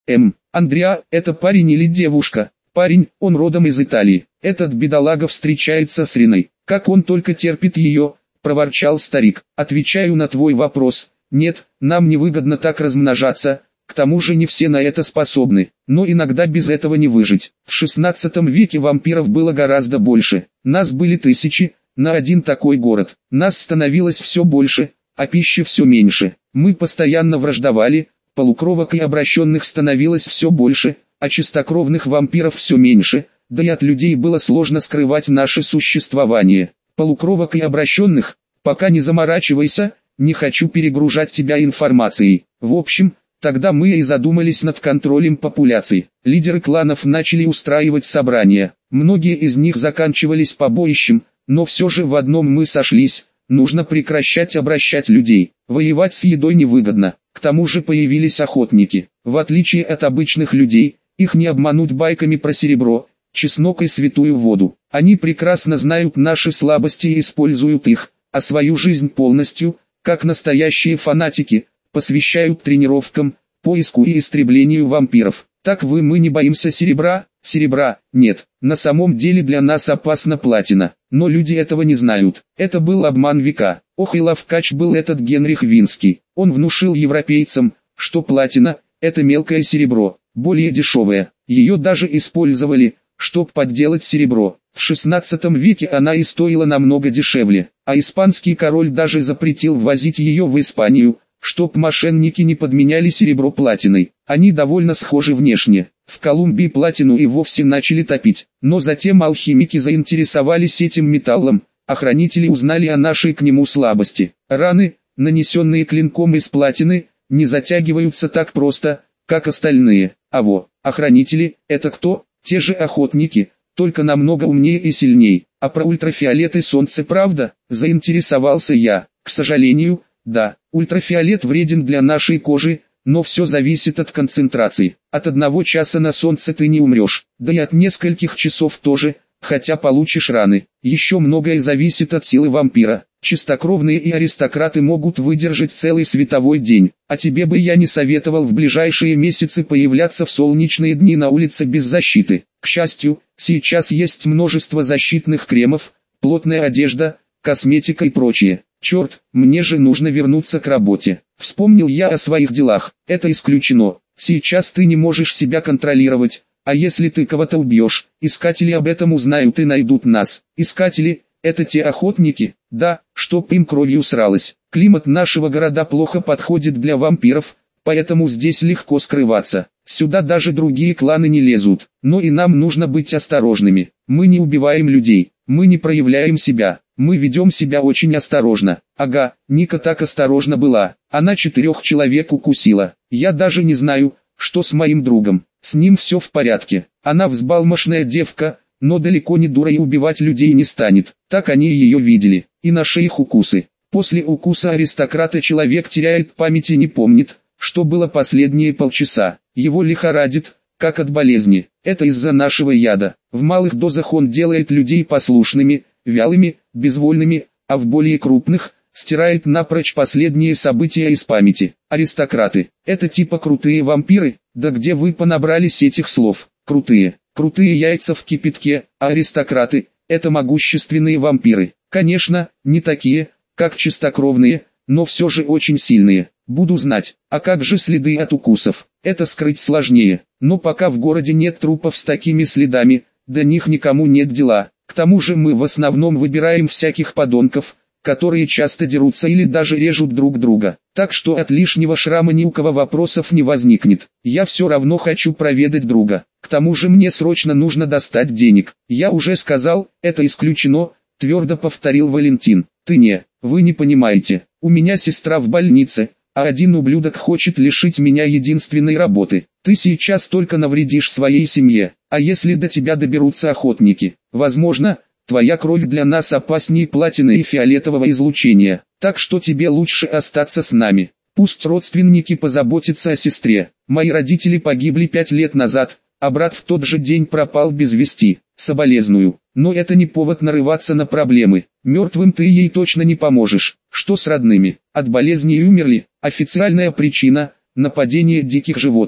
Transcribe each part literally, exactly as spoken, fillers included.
М. Андреа, это парень или девушка? Парень, он родом из Италии. Этот бедолага встречается с Риной. Как он только терпит ее, проворчал старик. Отвечаю на твой вопрос. Нет, нам невыгодно так размножаться. К тому же не все на это способны, но иногда без этого не выжить. В шестнадцатом веке вампиров было гораздо больше. Нас были тысячи, на один такой город. Нас становилось все больше, а пищи все меньше. Мы постоянно враждовали, полукровок и обращенных становилось все больше, а чистокровных вампиров все меньше, да и от людей было сложно скрывать наше существование. Полукровок и обращенных, пока не заморачивайся, не хочу перегружать тебя информацией. В общем, тогда мы и задумались над контролем популяций. Лидеры кланов начали устраивать собрания. Многие из них заканчивались побоищем, но все же в одном мы сошлись. Нужно прекращать обращать людей. Воевать с едой невыгодно. К тому же появились охотники. В отличие от обычных людей, их не обмануть байками про серебро, чеснок и святую воду. Они прекрасно знают наши слабости и используют их, а свою жизнь полностью, как настоящие фанатики, посвящают тренировкам, поиску и истреблению вампиров. Так вы мы не боимся серебра? Серебра, нет. На самом деле для нас опасна платина, но люди этого не знают. Это был обман века. Ох и ловкач был этот Генрих Винский. Он внушил европейцам, что платина – это мелкое серебро, более дешевое. Ее даже использовали, чтобы подделать серебро. В шестнадцатом веке она и стоила намного дешевле, а испанский король даже запретил ввозить ее в Испанию, чтоб мошенники не подменяли серебро платиной. Они довольно схожи внешне. В Колумбии платину и вовсе начали топить, но затем алхимики заинтересовались этим металлом, а хранители узнали о нашей к нему слабости. Раны, нанесенные клинком из платины, не затягиваются так просто, как остальные. А во, охранители, это кто? Те же охотники, только намного умнее и сильней. А про ультрафиолет и солнце правда? Заинтересовался я. К сожалению, да, ультрафиолет вреден для нашей кожи, но все зависит от концентрации. От одного часа на солнце ты не умрешь, да и от нескольких часов тоже, хотя получишь раны. Еще многое зависит от силы вампира. Чистокровные и аристократы могут выдержать целый световой день, а тебе бы я не советовал в ближайшие месяцы появляться в солнечные дни на улице без защиты. К счастью, сейчас есть множество защитных кремов, плотная одежда, косметика и прочее. Черт, мне же нужно вернуться к работе. Вспомнил я о своих делах. Это исключено. Сейчас ты не можешь себя контролировать, а если ты кого-то убьешь, искатели об этом узнают и найдут нас. Искатели – это те охотники, да, чтоб им кровью сралось. Климат нашего города плохо подходит для вампиров, поэтому здесь легко скрываться. Сюда даже другие кланы не лезут. Но и нам нужно быть осторожными. Мы не убиваем людей, мы не проявляем себя. Мы ведем себя очень осторожно. Ага, Ника так осторожно была. Она четырех человек укусила. Я даже не знаю, что с моим другом. С ним все в порядке. Она взбалмошная девка, но далеко не дура и убивать людей не станет. Так они ее видели. И на шеях укусы. После укуса аристократа человек теряет память и не помнит, что было последние полчаса. Его лихорадит, как от болезни. Это из-за нашего яда. В малых дозах он делает людей послушными, вялыми, безвольными, а в более крупных – стирает напрочь последние события из памяти. Аристократы – это типа крутые вампиры? Да где вы понабрались этих слов? Крутые. Крутые яйца в кипятке, а аристократы – это могущественные вампиры. Конечно, не такие, как чистокровные, но все же очень сильные. Буду знать. А как же следы от укусов? Это скрыть сложнее. Но пока в городе нет трупов с такими следами, до них никому нет дела. К тому же мы в основном выбираем всяких подонков, которые часто дерутся или даже режут друг друга. Так что от лишнего шрама ни у кого вопросов не возникнет. Я все равно хочу проведать друга. К тому же мне срочно нужно достать денег. Я уже сказал, это исключено, твердо повторил Валентин. Ты не, вы не понимаете. У меня сестра в больнице, а один ублюдок хочет лишить меня единственной работы. Ты сейчас только навредишь своей семье, а если до тебя доберутся охотники, возможно, твоя кровь для нас опаснее платины и фиолетового излучения, так что тебе лучше остаться с нами. Пусть родственники позаботятся о сестре. Мои родители погибли пять лет назад, а брат в тот же день пропал без вести. Соболезную, но это не повод нарываться на проблемы. Мертвым ты ей точно не поможешь. Что с родными? От болезней умерли. Официальная причина – нападение диких животных.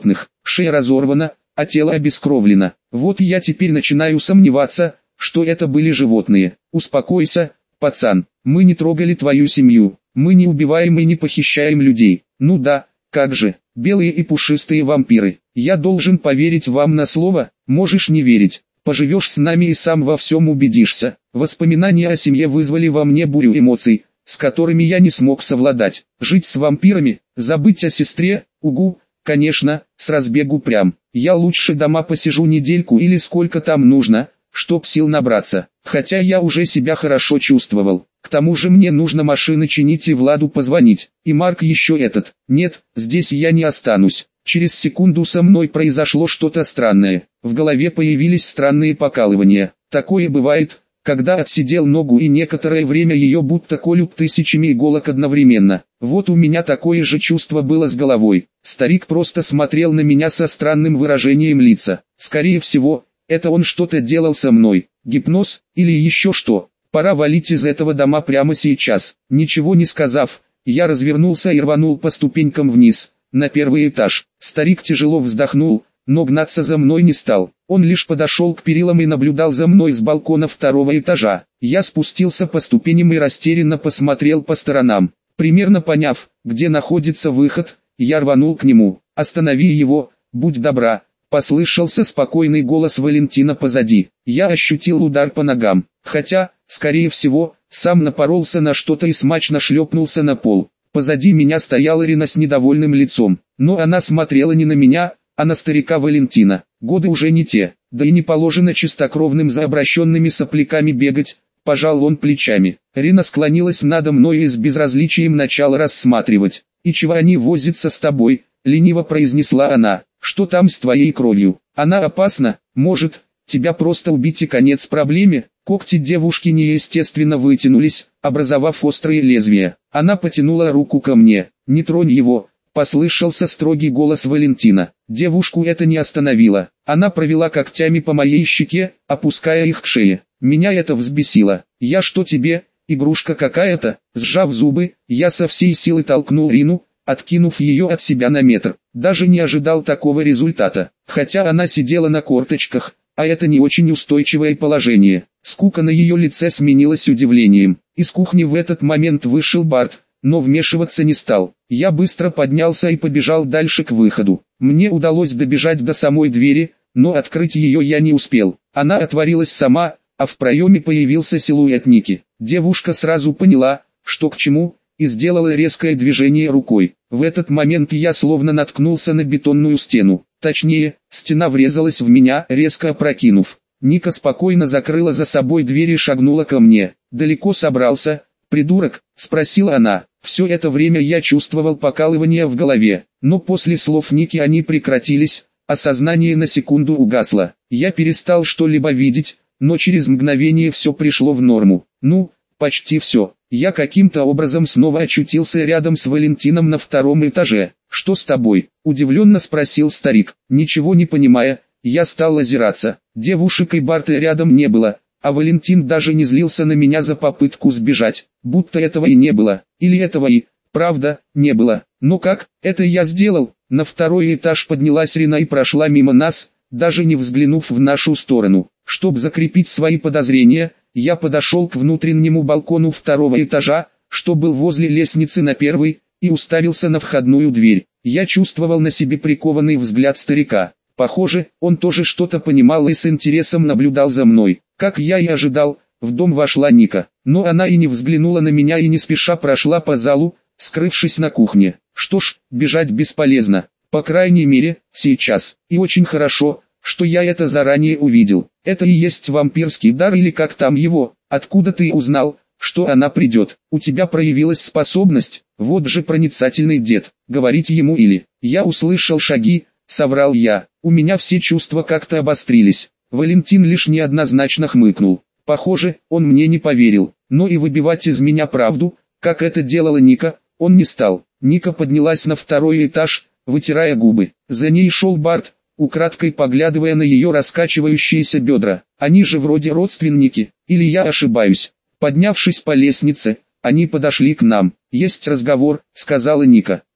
шея разорвана, а тело обескровлено. Вот я теперь начинаю сомневаться, что это были животные. Успокойся, пацан, мы не трогали твою семью, мы не убиваем и не похищаем людей. Ну да, как же, белые и пушистые вампиры. Я должен поверить вам на слово, можешь не верить. Поживешь с нами и сам во всем убедишься. Воспоминания о семье вызвали во мне бурю эмоций, с которыми я не смог совладать. Жить с вампирами, забыть о сестре, угу, конечно, с разбегу прям. Я лучше дома посижу недельку или сколько там нужно, чтоб сил набраться. Хотя я уже себя хорошо чувствовал. К тому же мне нужно машины чинить и Владу позвонить. И Марк еще этот. Нет, здесь я не останусь. Через секунду со мной произошло что-то странное. В голове появились странные покалывания. Такое бывает, когда отсидел ногу и некоторое время ее будто колют тысячами иголок одновременно. Вот у меня такое же чувство было с головой. Старик просто смотрел на меня со странным выражением лица. Скорее всего, это он что-то делал со мной. Гипноз, или еще что. Пора валить из этого дома прямо сейчас. Ничего не сказав, я развернулся и рванул по ступенькам вниз, на первый этаж. Старик тяжело вздохнул, но гнаться за мной не стал. Он лишь подошел к перилам и наблюдал за мной с балкона второго этажа. Я спустился по ступеням и растерянно посмотрел по сторонам. Примерно поняв, где находится выход, я рванул к нему. «Останови его, будь добра», — послышался спокойный голос Валентина позади. Я ощутил удар по ногам, хотя, скорее всего, сам напоролся на что-то и смачно шлепнулся на пол. Позади меня стояла Рина с недовольным лицом, но она смотрела не на меня, а на старика Валентина. Годы уже не те, да и не положено чистокровным за обращенными сопляками бегать, пожал он плечами. Рина склонилась надо мной и с безразличием начала рассматривать. «И чего они возятся с тобой?» — лениво произнесла она. «Что там с твоей кровью? Она опасна, может, тебя просто убить и конец проблеме?» Когти девушки неестественно вытянулись, образовав острые лезвия. Она потянула руку ко мне. «Не тронь его», — послышался строгий голос Валентина. Девушку это не остановило. Она провела когтями по моей щеке, опуская их к шее. Меня это взбесило. «Я что тебе, игрушка какая-то?» Сжав зубы, я со всей силы толкнул Рину, откинув ее от себя на метр. Даже не ожидал такого результата. Хотя она сидела на корточках, а это не очень устойчивое положение. Скука на ее лице сменилась удивлением. Из кухни в этот момент вышел Барт, но вмешиваться не стал. Я быстро поднялся и побежал дальше к выходу. Мне удалось добежать до самой двери, но открыть ее я не успел. Она отворилась сама, а в проеме появился силуэт Ники. Девушка сразу поняла, что к чему, и сделала резкое движение рукой. В этот момент я словно наткнулся на бетонную стену. Точнее, стена врезалась в меня, резко опрокинув. Ника спокойно закрыла за собой дверь и шагнула ко мне. «Далеко собрался, придурок?» – спросила она. Все это время я чувствовал покалывание в голове, но после слов Ники они прекратились, а сознание на секунду угасло. Я перестал что-либо видеть, но через мгновение все пришло в норму. Ну, почти все. Я каким-то образом снова очутился рядом с Валентином на втором этаже. «Что с тобой?» – удивленно спросил старик. Ничего не понимая, я стал озираться. Девушек и Барта рядом не было, а Валентин даже не злился на меня за попытку сбежать, будто этого и не было, или этого и, правда, не было. «Ну как, это я сделал?» На второй этаж поднялась Рина и прошла мимо нас, даже не взглянув в нашу сторону. Чтобы закрепить свои подозрения, я подошел к внутреннему балкону второго этажа, что был возле лестницы на первый, и уставился на входную дверь. Я чувствовал на себе прикованный взгляд старика. Похоже, он тоже что-то понимал и с интересом наблюдал за мной. Как я и ожидал, в дом вошла Ника, но она и не взглянула на меня и не спеша прошла по залу, скрывшись на кухне. Что ж, бежать бесполезно, по крайней мере, сейчас. И очень хорошо, что я это заранее увидел. Это и есть вампирский дар или как там его. Откуда ты узнал, что она придет? У тебя проявилась способность, вот же проницательный дед. Говорить ему или... Я услышал шаги, соврал я. У меня все чувства как-то обострились. Валентин лишь неоднозначно хмыкнул. Похоже, он мне не поверил. Но и выбивать из меня правду, как это делала Ника, он не стал. Ника поднялась на второй этаж, вытирая губы. За ней шел Барт, украдкой поглядывая на ее раскачивающиеся бедра. Они же вроде родственники, или я ошибаюсь? Поднявшись по лестнице, они подошли к нам. «Есть разговор», — сказала Ника.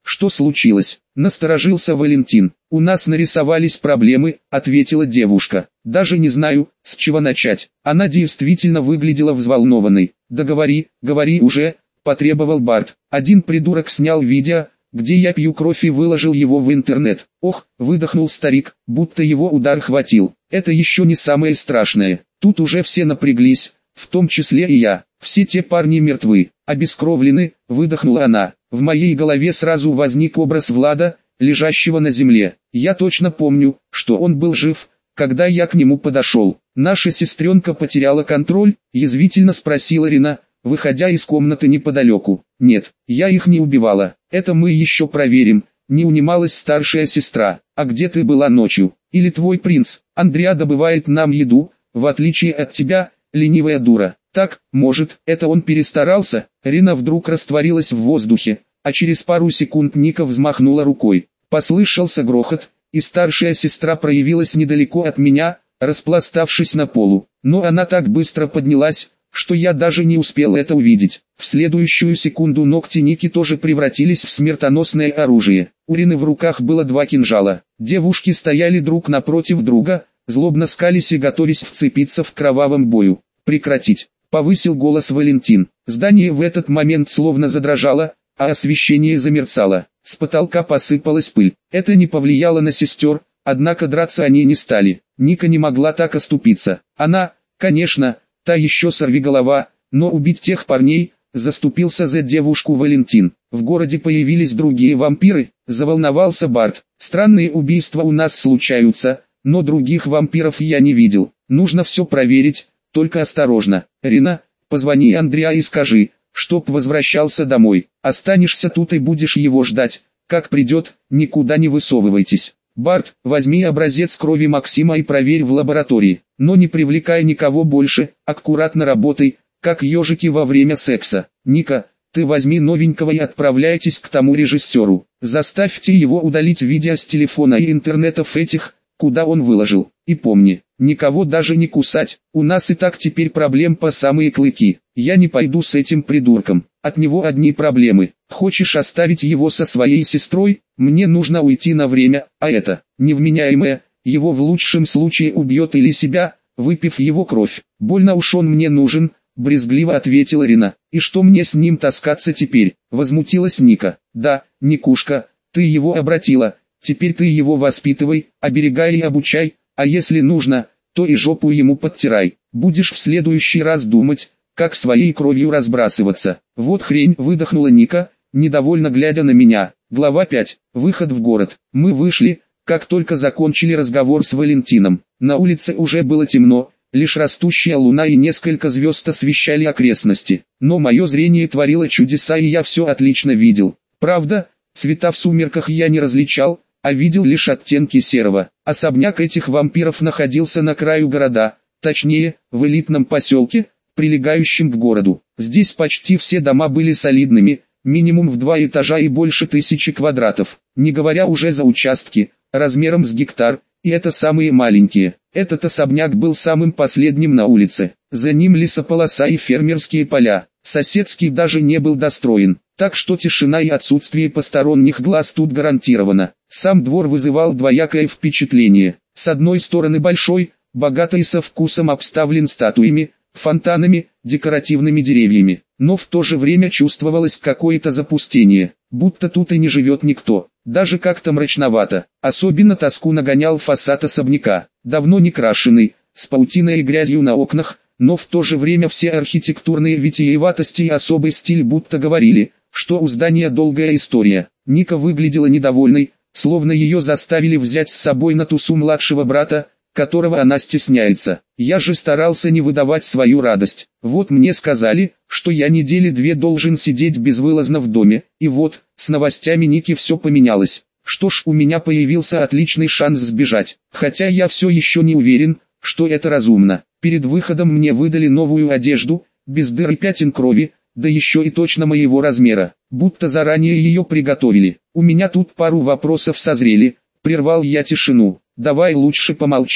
Что случилось? Насторожился Валентин. У нас нарисовались проблемы, ответила девушка. Даже не знаю, с чего начать. Она действительно выглядела взволнованной. Да говори, говори уже, потребовал Барт. Один придурок снял видео, где я пью кровь и выложил его в интернет. Ох, выдохнул старик, будто его удар хватил. Это еще не самое страшное. Тут уже все напряглись, в том числе и я. Все те парни мертвы, обескровлены, выдохнула она. В моей голове сразу возник образ Влада, лежащего на земле. Я точно помню, что он был жив, когда я к нему подошел. Наша сестренка потеряла контроль, язвительно спросила Рина, выходя из комнаты неподалеку. Нет, я их не убивала, это мы еще проверим, не унималась старшая сестра. А где ты была ночью? Или твой принц? Андреа добывает нам еду, в отличие от тебя, ленивая дура. Так, может, это он перестарался? Рина вдруг растворилась в воздухе, а через пару секунд Ника взмахнула рукой. Послышался грохот, и старшая сестра проявилась недалеко от меня, распластавшись на полу. Но она так быстро поднялась, что я даже не успел это увидеть. В следующую секунду ногти Ники тоже превратились в смертоносное оружие. У Рины в руках было два кинжала. Девушки стояли друг напротив друга, злобно скались и готовясь вцепиться в кровавом бою. «Прекратить!» — повысил голос Валентин. Здание в этот момент словно задрожало, а освещение замерцало. С потолка посыпалась пыль. Это не повлияло на сестер, однако драться они не стали. Ника не могла так оступиться. Она, конечно, та еще сорвиголова, но убить тех парней, заступился за девушку Валентин. В городе появились другие вампиры, заволновался Барт. Странные убийства у нас случаются, но других вампиров я не видел. Нужно все проверить, только осторожно. Рина, позвони Андреа и скажи, чтоб возвращался домой. Останешься тут и будешь его ждать. Как придет, никуда не высовывайтесь. Барт, возьми образец крови Максима и проверь в лаборатории. Но не привлекай никого больше, аккуратно работай, как ежики во время секса. Ника, ты возьми новенького и отправляйтесь к тому режиссеру. Заставьте его удалить видео с телефона и интернетов этих, куда он выложил. И помни, никого даже не кусать, у нас и так теперь проблем по самые клыки. Я не пойду с этим придурком, от него одни проблемы. Хочешь оставить его со своей сестрой? Мне нужно уйти на время, а это, невменяемое, его в лучшем случае убьет или себя, выпив его кровь. Больно уж он мне нужен, брезгливо ответила Рина. И что мне с ним таскаться теперь? Возмутилась Ника. Да, Никушка, ты его обратила, теперь ты его воспитывай, оберегай и обучай, а если нужно, то и жопу ему подтирай. Будешь в следующий раз думать, как своей кровью разбрасываться. Вот хрень, выдохнула Ника, недовольно глядя на меня. Глава пять. Выход в город. Мы вышли, как только закончили разговор с Валентином. На улице уже было темно, лишь растущая луна и несколько звезд освещали окрестности. Но мое зрение творило чудеса и я все отлично видел. Правда, цвета в сумерках я не различал, а видел лишь оттенки серого. Особняк этих вампиров находился на краю города, точнее, в элитном поселке, прилегающем к городу. Здесь почти все дома были солидными, минимум в два этажа и больше тысячи квадратов, не говоря уже за участки, размером с гектар, и это самые маленькие. Этот особняк был самым последним на улице, за ним лесополоса и фермерские поля, соседский даже не был достроен, так что тишина и отсутствие посторонних глаз тут гарантировано. Сам двор вызывал двоякое впечатление, с одной стороны большой, богатый со вкусом обставлен статуями, фонтанами, декоративными деревьями, но в то же время чувствовалось какое-то запустение, будто тут и не живет никто, даже как-то мрачновато. Особенно тоску нагонял фасад особняка, давно не крашеный, с паутиной и грязью на окнах, но в то же время все архитектурные витиеватости и особый стиль будто говорили, что у здания долгая история. Ника выглядела недовольной, словно ее заставили взять с собой на тусу младшего брата, которого она стесняется. Я же старался не выдавать свою радость. Вот мне сказали, что я недели две должен сидеть безвылазно в доме, и вот, с новостями Ники все поменялось. Что ж, у меня появился отличный шанс сбежать, хотя я все еще не уверен, что это разумно. Перед выходом мне выдали новую одежду, без дыр и пятен крови, да еще и точно моего размера, будто заранее ее приготовили. У меня тут пару вопросов созрели, прервал я тишину. Давай лучше помолчим.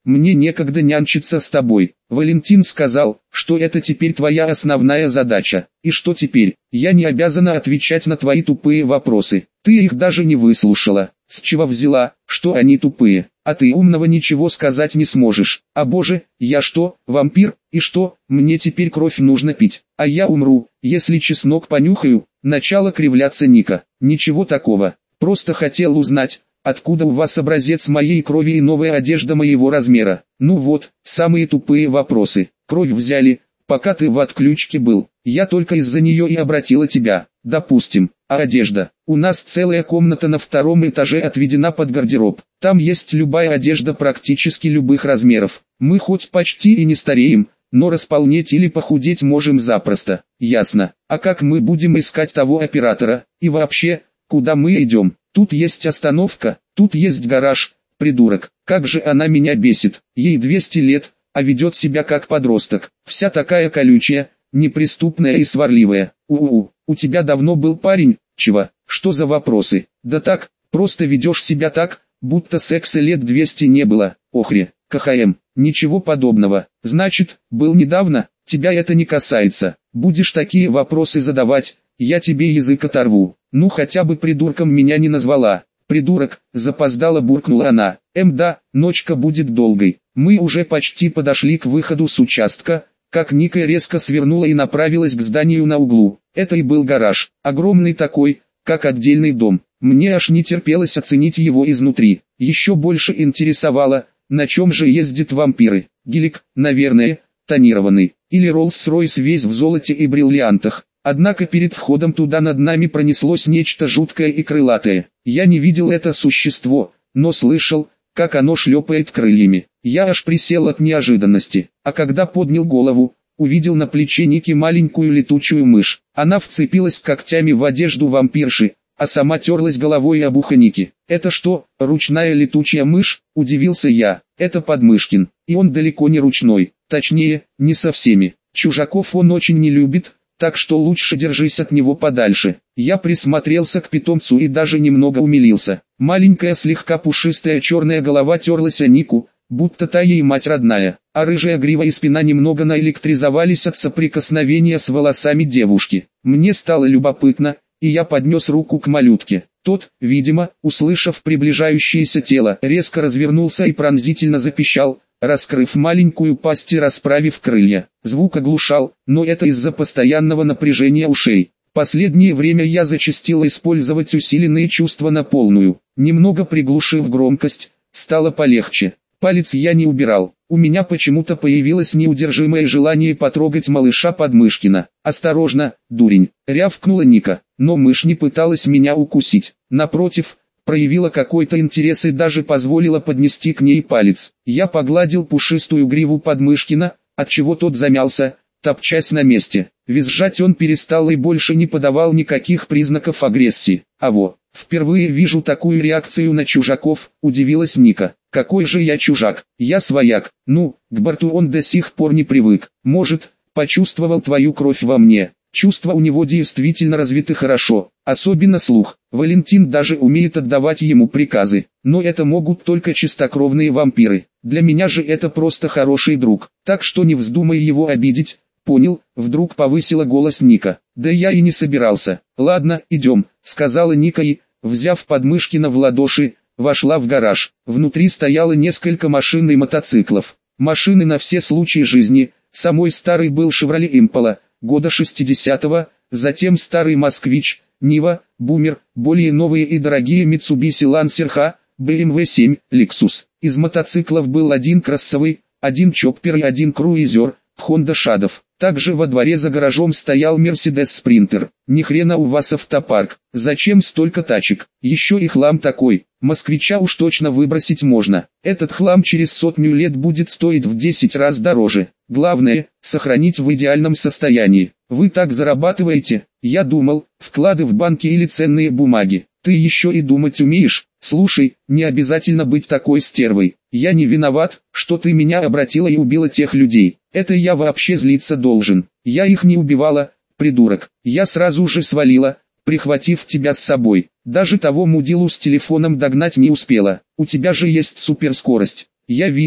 мне некогда нянчиться с тобой. Валентин сказал, что это теперь твоя основная задача. И что теперь? Я не обязана отвечать на твои тупые вопросы. Ты их даже не выслушала. С чего взяла, что они тупые? А ты умного ничего сказать не сможешь. А боже, я что, вампир? И что, мне теперь кровь нужно пить? А я умру, если чеснок понюхаю. Начало кривляться Ника. Ничего такого. Просто хотел узнать, откуда у вас образец моей крови и новая одежда моего размера. Ну вот, самые тупые вопросы. Кровь взяли, пока ты в отключке был. Я только из-за нее и обратила тебя. Допустим. А одежда? У нас целая комната на втором этаже отведена под гардероб. Там есть любая одежда практически любых размеров. Мы хоть почти и не стареем, но располнеть или похудеть можем запросто. Ясно. А как мы будем искать того оператора? И вообще, куда мы идем? Тут есть остановка, тут есть гараж. Придурок, как же она меня бесит. Ей двести лет, а ведет себя как подросток. Вся такая колючая, неприступная и сварливая. У-у-у, у тебя давно был парень? Чего? Что за вопросы? Да так, просто ведешь себя так, будто секса лет двести не было. Охре, КХМ, ничего подобного. Значит, был недавно? Тебя это не касается. Будешь такие вопросы задавать, я тебе язык оторву. Ну хотя бы придурком меня не назвала. Придурок, запоздало буркнула она. Эм да, ночка будет долгой. Мы уже почти подошли к выходу с участка, как Ника резко свернула и направилась к зданию на углу. Это и был гараж, огромный такой, как отдельный дом. Мне аж не терпелось оценить его изнутри. Еще больше интересовало, на чем же ездят вампиры. Гелик, наверное, тонированный, или Роллс-Ройс весь в золоте и бриллиантах. Однако перед входом туда над нами пронеслось нечто жуткое и крылатое. Я не видел это существо, но слышал, как оно шлепает крыльями. Я аж присел от неожиданности, а когда поднял голову, увидел на плече Ники маленькую летучую мышь. Она вцепилась когтями в одежду вампирши, а сама терлась головой об ухо Ники. «Это что, ручная летучая мышь?» – удивился я. «Это Подмышкин, и он далеко не ручной, точнее, не со всеми. Чужаков он очень не любит, так что лучше держись от него подальше». Я присмотрелся к питомцу и даже немного умилился. Маленькая слегка пушистая черная голова терлась о Нику, будто та ей мать родная, а рыжая грива и спина немного наэлектризовались от соприкосновения с волосами девушки. Мне стало любопытно, и я поднес руку к малютке. Тот, видимо, услышав приближающееся тело, резко развернулся и пронзительно запищал, раскрыв маленькую пасть и расправив крылья. Звук оглушал, но это из-за постоянного напряжения ушей. Последнее время я зачастил использовать усиленные чувства на полную. Немного приглушив громкость, стало полегче. Палец я не убирал. У меня почему-то появилось неудержимое желание потрогать малыша Подмышкина. «Осторожно, дурень!» — рявкнула Ника. Но мышь не пыталась меня укусить. Напротив, проявила какой-то интерес и даже позволила поднести к ней палец. Я погладил пушистую гриву Подмышкина, отчего тот замялся, топчась на месте. Визжать он перестал и больше не подавал никаких признаков агрессии. А во, впервые вижу такую реакцию на чужаков, удивилась Ника. Какой же я чужак? Я свояк. Ну, к борту он до сих пор не привык. Может, почувствовал твою кровь во мне. Чувства у него действительно развиты хорошо, особенно слух. Валентин даже умеет отдавать ему приказы. Но это могут только чистокровные вампиры. Для меня же это просто хороший друг. Так что не вздумай его обидеть. Понял, вдруг повысила голос Ника. Да я и не собирался. Ладно, идем, сказала Ника и, взяв Подмышкина в ладоши, вошла в гараж. Внутри стояло несколько машин и мотоциклов. Машины на все случаи жизни. Самой старый был Chevrolet Impala, года шестидесятого, затем старый Москвич, Нива, Бумер, более новые и дорогие Mitsubishi Lancer H, бэ эм вэ семь, Lexus. Из мотоциклов был один кроссовый, один чоппер и один круизер, Honda Shadow. Также во дворе за гаражом стоял Mercedes Sprinter. Ни хрена у вас автопарк. Зачем столько тачек? Еще и хлам такой. Москвича уж точно выбросить можно. Этот хлам через сотню лет будет стоить в десять раз дороже. Главное, сохранить в идеальном состоянии. Вы так зарабатываете? Я думал, вклады в банки или ценные бумаги. Ты еще и думать умеешь? Слушай, не обязательно быть такой стервой. Я не виноват, что ты меня обратила и убила тех людей. Это я вообще злиться должен. Я их не убивала, придурок. Я сразу же свалила, прихватив тебя с собой. Даже того мудилу с телефоном догнать не успела. У тебя же есть суперскорость. Я видел,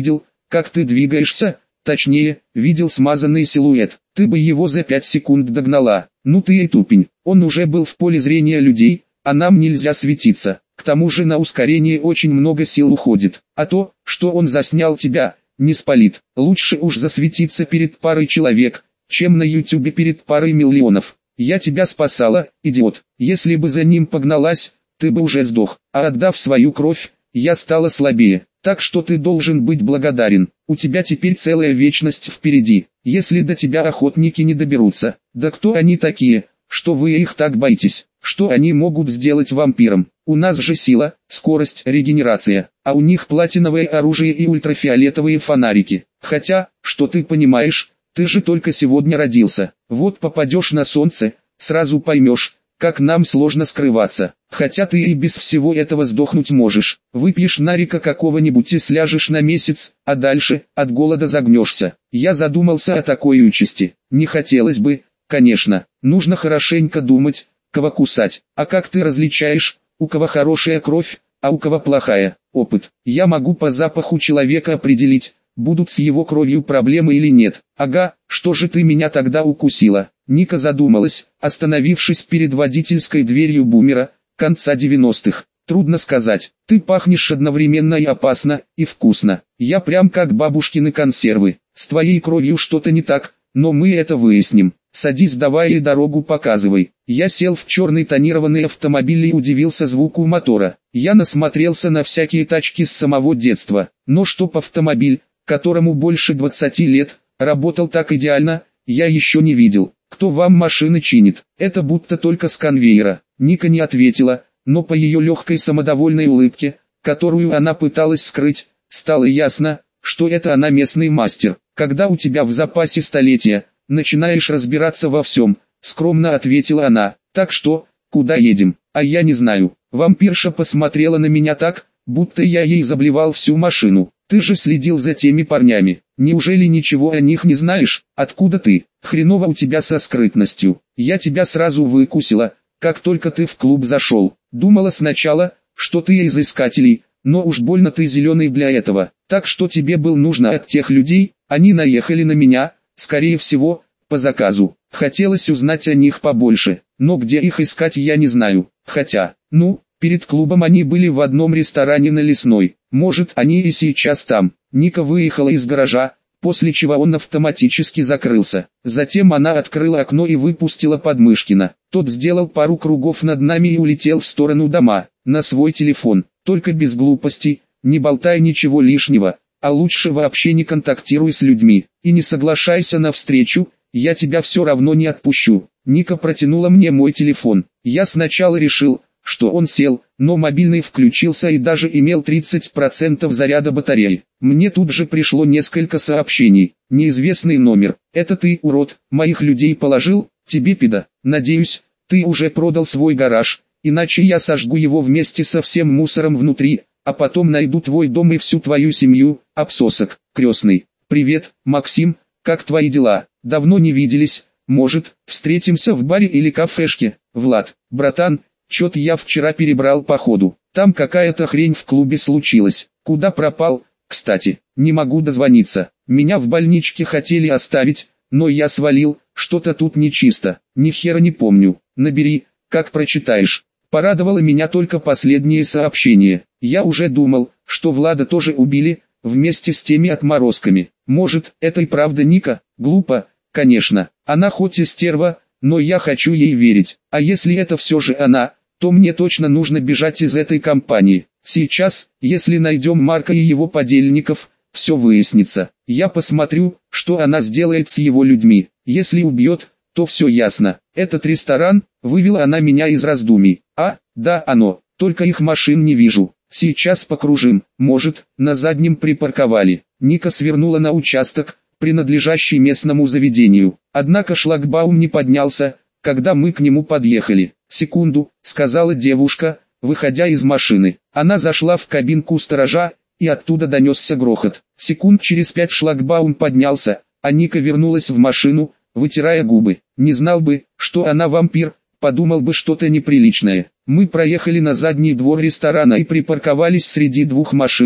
как ты двигаешься, точнее, видел смазанный силуэт. Ты бы его за пять секунд догнала. Ну ты и тупень. Он уже был в поле зрения людей, а нам нельзя светиться. К тому же на ускорение очень много сил уходит. А то, что он заснял тебя, не спалит. Лучше уж засветиться перед парой человек, чем на ютубе перед парой миллионов. Я тебя спасала, идиот. Если бы за ним погналась, ты бы уже сдох. А отдав свою кровь, я стала слабее. Так что ты должен быть благодарен. У тебя теперь целая вечность впереди. Если до тебя охотники не доберутся. Да кто они такие, что вы их так боитесь? Что они могут сделать вампирам? У нас же сила, скорость, регенерация, а у них платиновое оружие и ультрафиолетовые фонарики. Хотя, что ты понимаешь, ты же только сегодня родился. Вот попадешь на солнце, сразу поймешь, как нам сложно скрываться. Хотя ты и без всего этого сдохнуть можешь. Выпьешь нарика какого-нибудь и сляжешь на месяц, а дальше, от голода загнешься. Я задумался о такой участи. Не хотелось бы, конечно, нужно хорошенько думать, кого кусать. А как ты различаешь, у кого хорошая кровь, а у кого плохая? Опыт. Я могу по запаху человека определить, будут с его кровью проблемы или нет. Ага, что же ты меня тогда укусила? Ника задумалась, остановившись перед водительской дверью бумера, конца девяностых. Трудно сказать, ты пахнешь одновременно и опасно, и вкусно. Я прям как бабушкины консервы. С твоей кровью что-то не так, но мы это выясним. Садись давай и дорогу показывай. Я сел в черный тонированный автомобиль и удивился звуку мотора. Я насмотрелся на всякие тачки с самого детства, но чтоб автомобиль, которому больше двадцати лет, работал так идеально, я еще не видел. Кто вам машины чинит? Это будто только с конвейера. Ника не ответила, но по ее легкой самодовольной улыбке, которую она пыталась скрыть, стало ясно, что это она местный мастер. Когда у тебя в запасе столетия, начинаешь разбираться во всем, скромно ответила она. Так что, куда едем? А я не знаю. Вампирша посмотрела на меня так, будто я ей заблевал всю машину. Ты же следил за теми парнями. Неужели ничего о них не знаешь? Откуда ты? Хреново у тебя со скрытностью. Я тебя сразу выкусила, как только ты в клуб зашел. Думала сначала, что ты из искателей, но уж больно ты зеленый для этого. Так что тебе было нужно от тех людей, они наехали на меня, скорее всего, по заказу. Хотелось узнать о них побольше, но где их искать я не знаю. Хотя, ну, перед клубом они были в одном ресторане на Лесной. Может, они и сейчас там. Ника выехала из гаража, после чего он автоматически закрылся. Затем она открыла окно и выпустила Подмышкина. Тот сделал пару кругов над нами и улетел в сторону дома, на свой телефон. Только без глупостей, не болтай ничего лишнего, а лучше вообще не контактируй с людьми. И не соглашайся на встречу, я тебя все равно не отпущу. Ника протянула мне мой телефон. Я сначала решил, что он сел, но мобильный включился и даже имел тридцать процентов заряда батареи. Мне тут же пришло несколько сообщений. Неизвестный номер. Это ты, урод, моих людей положил? Тебе пида. Надеюсь, ты уже продал свой гараж, иначе я сожгу его вместе со всем мусором внутри, а потом найду твой дом и всю твою семью, обсосок, крестный. Привет, Максим, как твои дела? Давно не виделись, может, встретимся в баре или кафешке? Влад, братан, чё-то я вчера перебрал походу. Там какая-то хрень в клубе случилась. Куда пропал? Кстати, не могу дозвониться. Меня в больничке хотели оставить, но я свалил, что-то тут нечисто. Ни хера не помню. Набери, как прочитаешь. Порадовало меня только последнее сообщение. Я уже думал, что Влада тоже убили, вместе с теми отморозками. Может, это и правда Ника? Глупо, конечно. Она хоть и стерва, но я хочу ей верить. А если это все же она, то мне точно нужно бежать из этой компании. Сейчас, если найдем Марка и его подельников, все выяснится. Я посмотрю, что она сделает с его людьми. Если убьет, то все ясно. Этот ресторан, вывела она меня из раздумий. А, да, оно, только их машин не вижу. Сейчас покружим, может, на заднем припарковали. Ника свернула на участок, принадлежащий местному заведению. Однако шлагбаум не поднялся, когда мы к нему подъехали. «Секунду», — сказала девушка, выходя из машины. Она зашла в кабинку сторожа, и оттуда донесся грохот. Секунд через пять шлагбаум поднялся, а Ника вернулась в машину, вытирая губы. Не знал бы, что она вампир, подумал бы что-то неприличное. Мы проехали на задний двор ресторана и припарковались среди двух машин,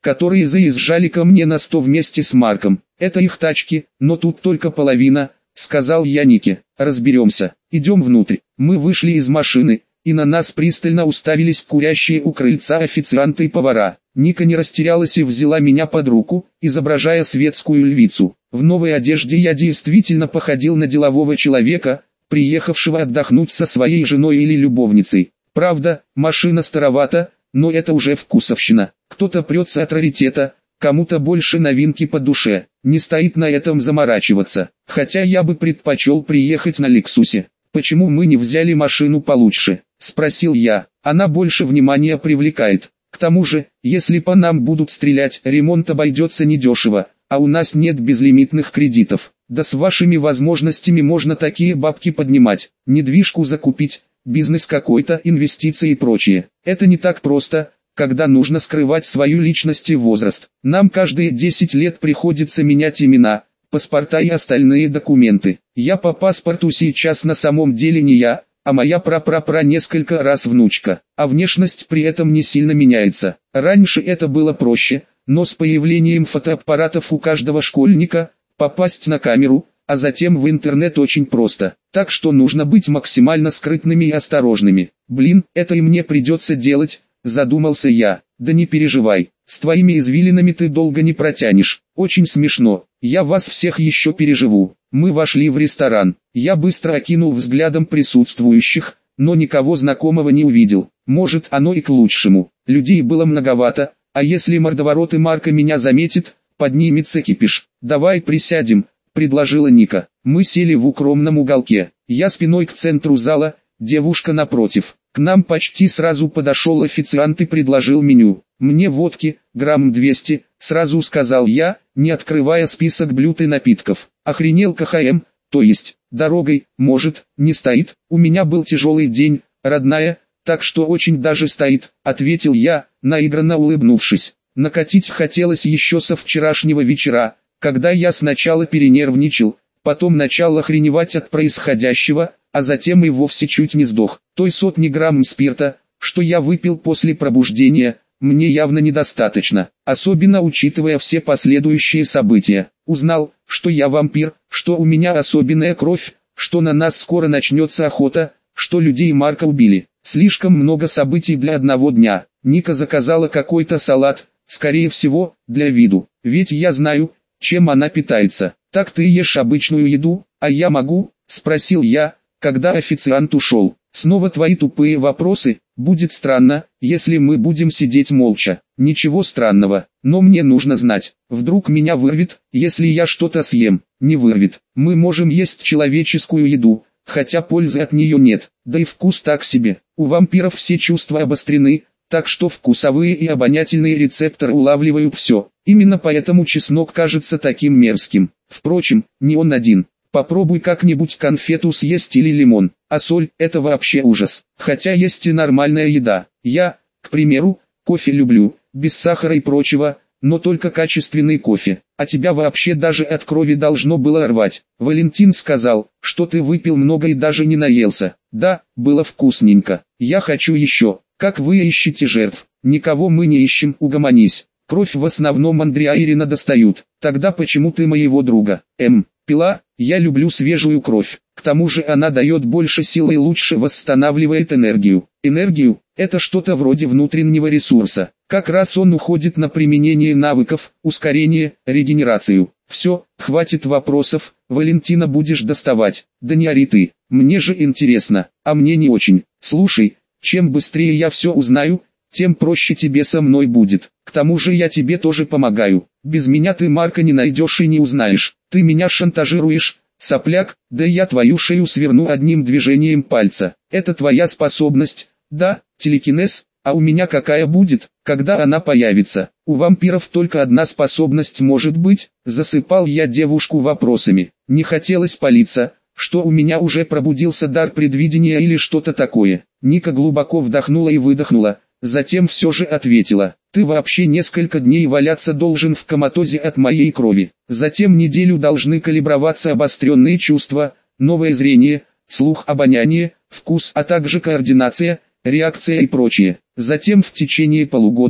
которые заезжали ко мне на сто вместе с Марком. Это их тачки, но тут только половина, сказал я Нике. Разберемся, идем внутрь. Мы вышли из машины, и на нас пристально уставились курящие у крыльца официанты и повара. Ника не растерялась и взяла меня под руку, изображая светскую львицу. В новой одежде я действительно походил на делового человека, приехавшего отдохнуть со своей женой или любовницей. Правда, машина старовата, но это уже вкусовщина. Кто-то прется от раритета, кому-то больше новинки по душе. Не стоит на этом заморачиваться. Хотя я бы предпочел приехать на Лексусе. «Почему мы не взяли машину получше?» – спросил я. «Она больше внимания привлекает. К тому же, если по нам будут стрелять, ремонт обойдется недешево, а у нас нет безлимитных кредитов. Да с вашими возможностями можно такие бабки поднимать, недвижку закупить, бизнес какой-то, инвестиции и прочее. Это не так просто, когда нужно скрывать свою личность и возраст. Нам каждые десять лет приходится менять имена, паспорта и остальные документы. Я по паспорту сейчас на самом деле не я, а моя прапрапра несколько раз внучка, а внешность при этом не сильно меняется. Раньше это было проще, но с появлением фотоаппаратов у каждого школьника, попасть на камеру, а затем в интернет очень просто. Так что нужно быть максимально скрытными и осторожными. Блин, это и мне придется делать, задумался я. Да не переживай, с твоими извилинами ты долго не протянешь. Очень смешно, я вас всех еще переживу. Мы вошли в ресторан. Я быстро окинул взглядом присутствующих, но никого знакомого не увидел. Может, оно и к лучшему. Людей было многовато, а если мордоворот и Марка меня заметит, поднимется кипиш. «Давай присядем», — предложила Ника. Мы сели в укромном уголке. Я спиной к центру зала, девушка напротив. К нам почти сразу подошел официант и предложил меню. «Мне водки, грамм двести», — сразу сказал я, не открывая список блюд и напитков. «Охренел КХМ, то есть, дорогой, может, не стоит? У меня был тяжелый день, родная, так что очень даже стоит», — ответил я, наигранно улыбнувшись. Накатить хотелось еще со вчерашнего вечера, когда я сначала перенервничал, потом начал охреневать от происходящего, а затем и вовсе чуть не сдох. Той сотни грамм спирта, что я выпил после пробуждения, мне явно недостаточно, особенно учитывая все последующие события. Узнал, что я вампир, что у меня особенная кровь, что на нас скоро начнется охота, что людей Марка убили. Слишком много событий для одного дня. Ника заказала какой-то салат, скорее всего, для виду, ведь я знаю, чем она питается. «Так ты ешь обычную еду, а я могу?» – спросил я, когда официант ушел. «Снова твои тупые вопросы? Будет странно, если мы будем сидеть молча». «Ничего странного, но мне нужно знать. Вдруг меня вырвет, если я что-то съем?» «Не вырвет. Мы можем есть человеческую еду, хотя пользы от нее нет, да и вкус так себе. У вампиров все чувства обострены, так что вкусовые и обонятельные рецепторы улавливают все. Именно поэтому чеснок кажется таким мерзким. Впрочем, не он один. Попробуй как-нибудь конфету съесть или лимон, а соль – это вообще ужас. Хотя есть и нормальная еда. Я, к примеру, кофе люблю, без сахара и прочего, но только качественный кофе. А тебя вообще даже от крови должно было рвать. Валентин сказал, что ты выпил много и даже не наелся. Да, было вкусненько. Я хочу еще. Как вы ищете жертв? Никого мы не ищем, угомонись. Кровь в основном Андреаирина достают. Тогда почему ты моего друга? Эм, пила, я люблю свежую кровь. К тому же она дает больше сил и лучше восстанавливает энергию. Энергию – это что-то вроде внутреннего ресурса. Как раз он уходит на применение навыков, ускорение, регенерацию. Все, хватит вопросов, Валентина будешь доставать. Да не ори ты, мне же интересно, а мне не очень. Слушай, чем быстрее я все узнаю, тем проще тебе со мной будет. К тому же я тебе тоже помогаю. Без меня ты Марка не найдешь и не узнаешь. Ты меня шантажируешь, сопляк, да я твою шею сверну одним движением пальца. Это твоя способность, да, телекинез, а у меня какая будет, когда она появится? У вампиров только одна способность может быть. Засыпал я девушку вопросами. Не хотелось палиться, что у меня уже пробудился дар предвидения или что-то такое. Ника глубоко вдохнула и выдохнула, затем все же ответила: «Ты вообще несколько дней валяться должен в коматозе от моей крови. Затем неделю должны калиброваться обостренные чувства, новое зрение, слух, обоняние, вкус, а также координация, реакция и прочее. Затем в течение полугода,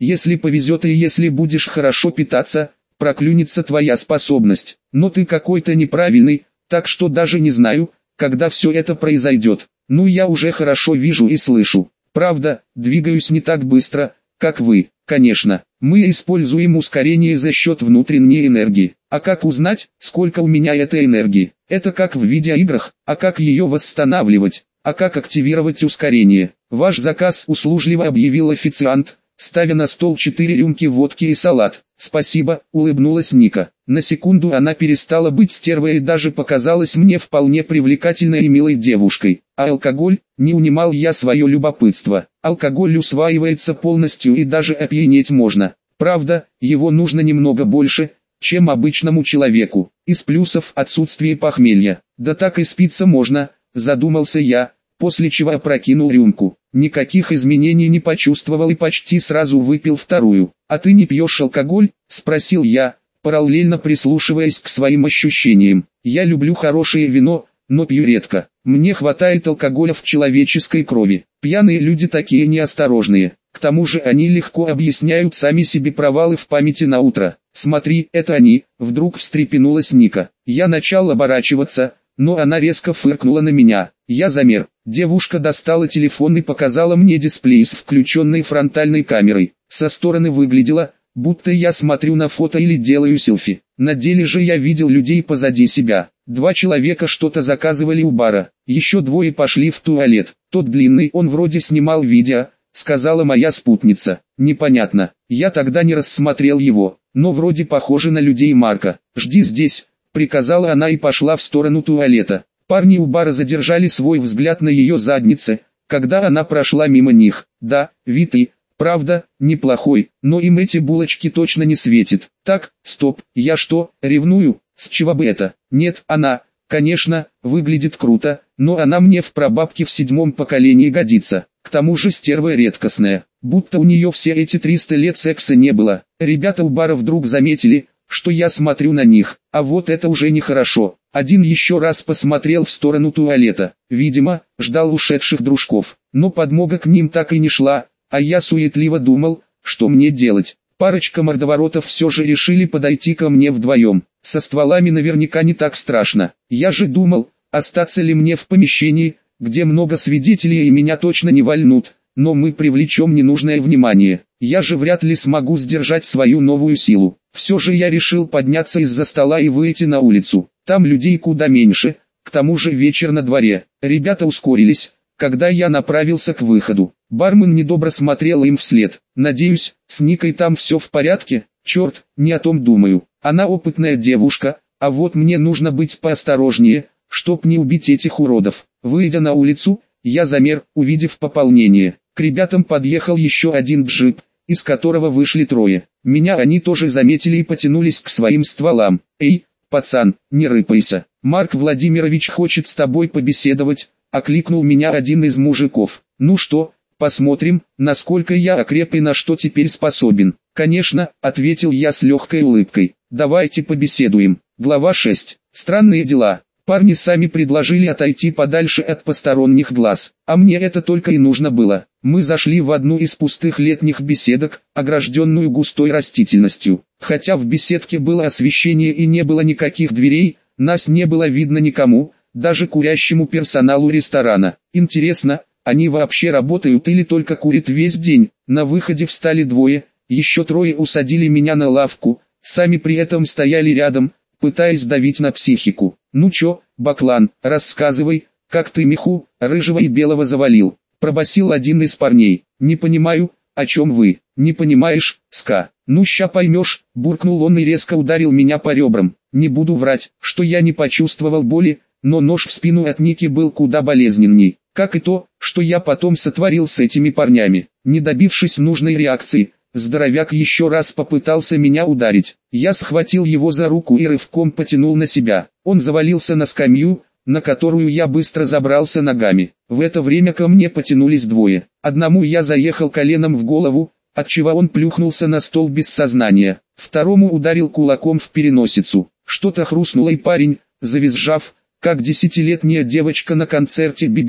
Если повезет и если будешь хорошо питаться, проклюнется твоя способность. Но ты какой-то неправильный, так что даже не знаю, когда все это произойдет. Ну я уже хорошо вижу и слышу. Правда, двигаюсь не так быстро, как вы. Конечно, мы используем ускорение за счет внутренней энергии. А как узнать, сколько у меня этой энергии? Это как в видеоиграх, а как ее восстанавливать? А как активировать ускорение? Ваш заказ услужливо объявил официант, ставя на стол четыре рюмки водки и салат. Спасибо, улыбнулась Ника. На секунду она перестала быть стервой и даже показалась мне вполне привлекательной и милой девушкой. А алкоголь? Не унимал я свое любопытство. Алкоголь усваивается полностью и даже опьянеть можно. Правда, его нужно немного больше, чем обычному человеку. Из плюсов отсутствие похмелья. Да так и спиться можно, задумался я, после чего опрокинул рюмку. Никаких изменений не почувствовал и почти сразу выпил вторую. «А ты не пьешь алкоголь?» – спросил я, параллельно прислушиваясь к своим ощущениям. «Я люблю хорошее вино, но пью редко. Мне хватает алкоголя в человеческой крови. Пьяные люди такие неосторожные. К тому же они легко объясняют сами себе провалы в памяти на утро. Смотри, это они!» – вдруг встрепенулась Ника. Я начал оборачиваться, но она резко фыркнула на меня. Я замер. Девушка достала телефон и показала мне дисплей с включенной фронтальной камерой. Со стороны выглядело, будто я смотрю на фото или делаю селфи. На деле же я видел людей позади себя. Два человека что-то заказывали у бара. Еще двое пошли в туалет. Тот длинный, он вроде снимал видео, сказала моя спутница. Непонятно. Я тогда не рассмотрел его, но вроде похоже на людей Марка. «Жди здесь», приказала она и пошла в сторону туалета. Парни у бара задержали свой взгляд на ее заднице, когда она прошла мимо них. Да, вид и, правда, неплохой, но им эти булочки точно не светит. Так, стоп, я что, ревную? С чего бы это? Нет, она, конечно, выглядит круто, но она мне в прабабке в седьмом поколении годится. К тому же стерва редкостная, будто у нее все эти триста лет секса не было. Ребята у бара вдруг заметили, что я смотрю на них, а вот это уже нехорошо. Один еще раз посмотрел в сторону туалета, видимо, ждал ушедших дружков, но подмога к ним так и не шла, а я суетливо думал, что мне делать. Парочка мордоворотов все же решили подойти ко мне вдвоем. Со стволами наверняка не так страшно. Я же думал, остаться ли мне в помещении, где много свидетелей и меня точно не вальнут, но мы привлечем ненужное внимание. Я же вряд ли смогу сдержать свою новую силу. Все же я решил подняться из-за стола и выйти на улицу. Там людей куда меньше, к тому же вечер на дворе. Ребята ускорились, когда я направился к выходу. Бармен недобро смотрел им вслед. Надеюсь, с Никой там все в порядке? Черт, не о том думаю. Она опытная девушка, а вот мне нужно быть поосторожнее, чтоб не убить этих уродов. Выйдя на улицу, я замер, увидев пополнение. К ребятам подъехал еще один джип, из которого вышли трое. Меня они тоже заметили и потянулись к своим стволам. «Эй, пацан, не рыпайся, Марк Владимирович хочет с тобой побеседовать», — окликнул меня один из мужиков. «Ну что, посмотрим, насколько я окреп и на что теперь способен». «Конечно», — ответил я с легкой улыбкой. «Давайте побеседуем». Глава шесть. Странные дела. Парни сами предложили отойти подальше от посторонних глаз, а мне это только и нужно было. Мы зашли в одну из пустых летних беседок, огражденную густой растительностью. Хотя в беседке было освещение и не было никаких дверей, нас не было видно никому, даже курящему персоналу ресторана. Интересно, они вообще работают или только курят весь день? На выходе встали двое, еще трое усадили меня на лавку, сами при этом стояли рядом, пытаясь давить на психику. «Ну чё, баклан, рассказывай, как ты меху, рыжего и белого завалил?» Пробасил один из парней. «Не понимаю, о чем вы?» «Не понимаешь, ска?» «Ну ща поймешь», буркнул он и резко ударил меня по ребрам. Не буду врать, что я не почувствовал боли, но нож в спину от Ники был куда болезненней. Как и то, что я потом сотворил с этими парнями. Не добившись нужной реакции, здоровяк еще раз попытался меня ударить. Я схватил его за руку и рывком потянул на себя. Он завалился на скамью, на которую я быстро забрался ногами. В это время ко мне потянулись двое. Одному я заехал коленом в голову, отчего он плюхнулся на стол без сознания. Второму ударил кулаком в переносицу. Что-то хрустнуло и парень, завизжав, как десятилетняя девочка на концерте Бибера,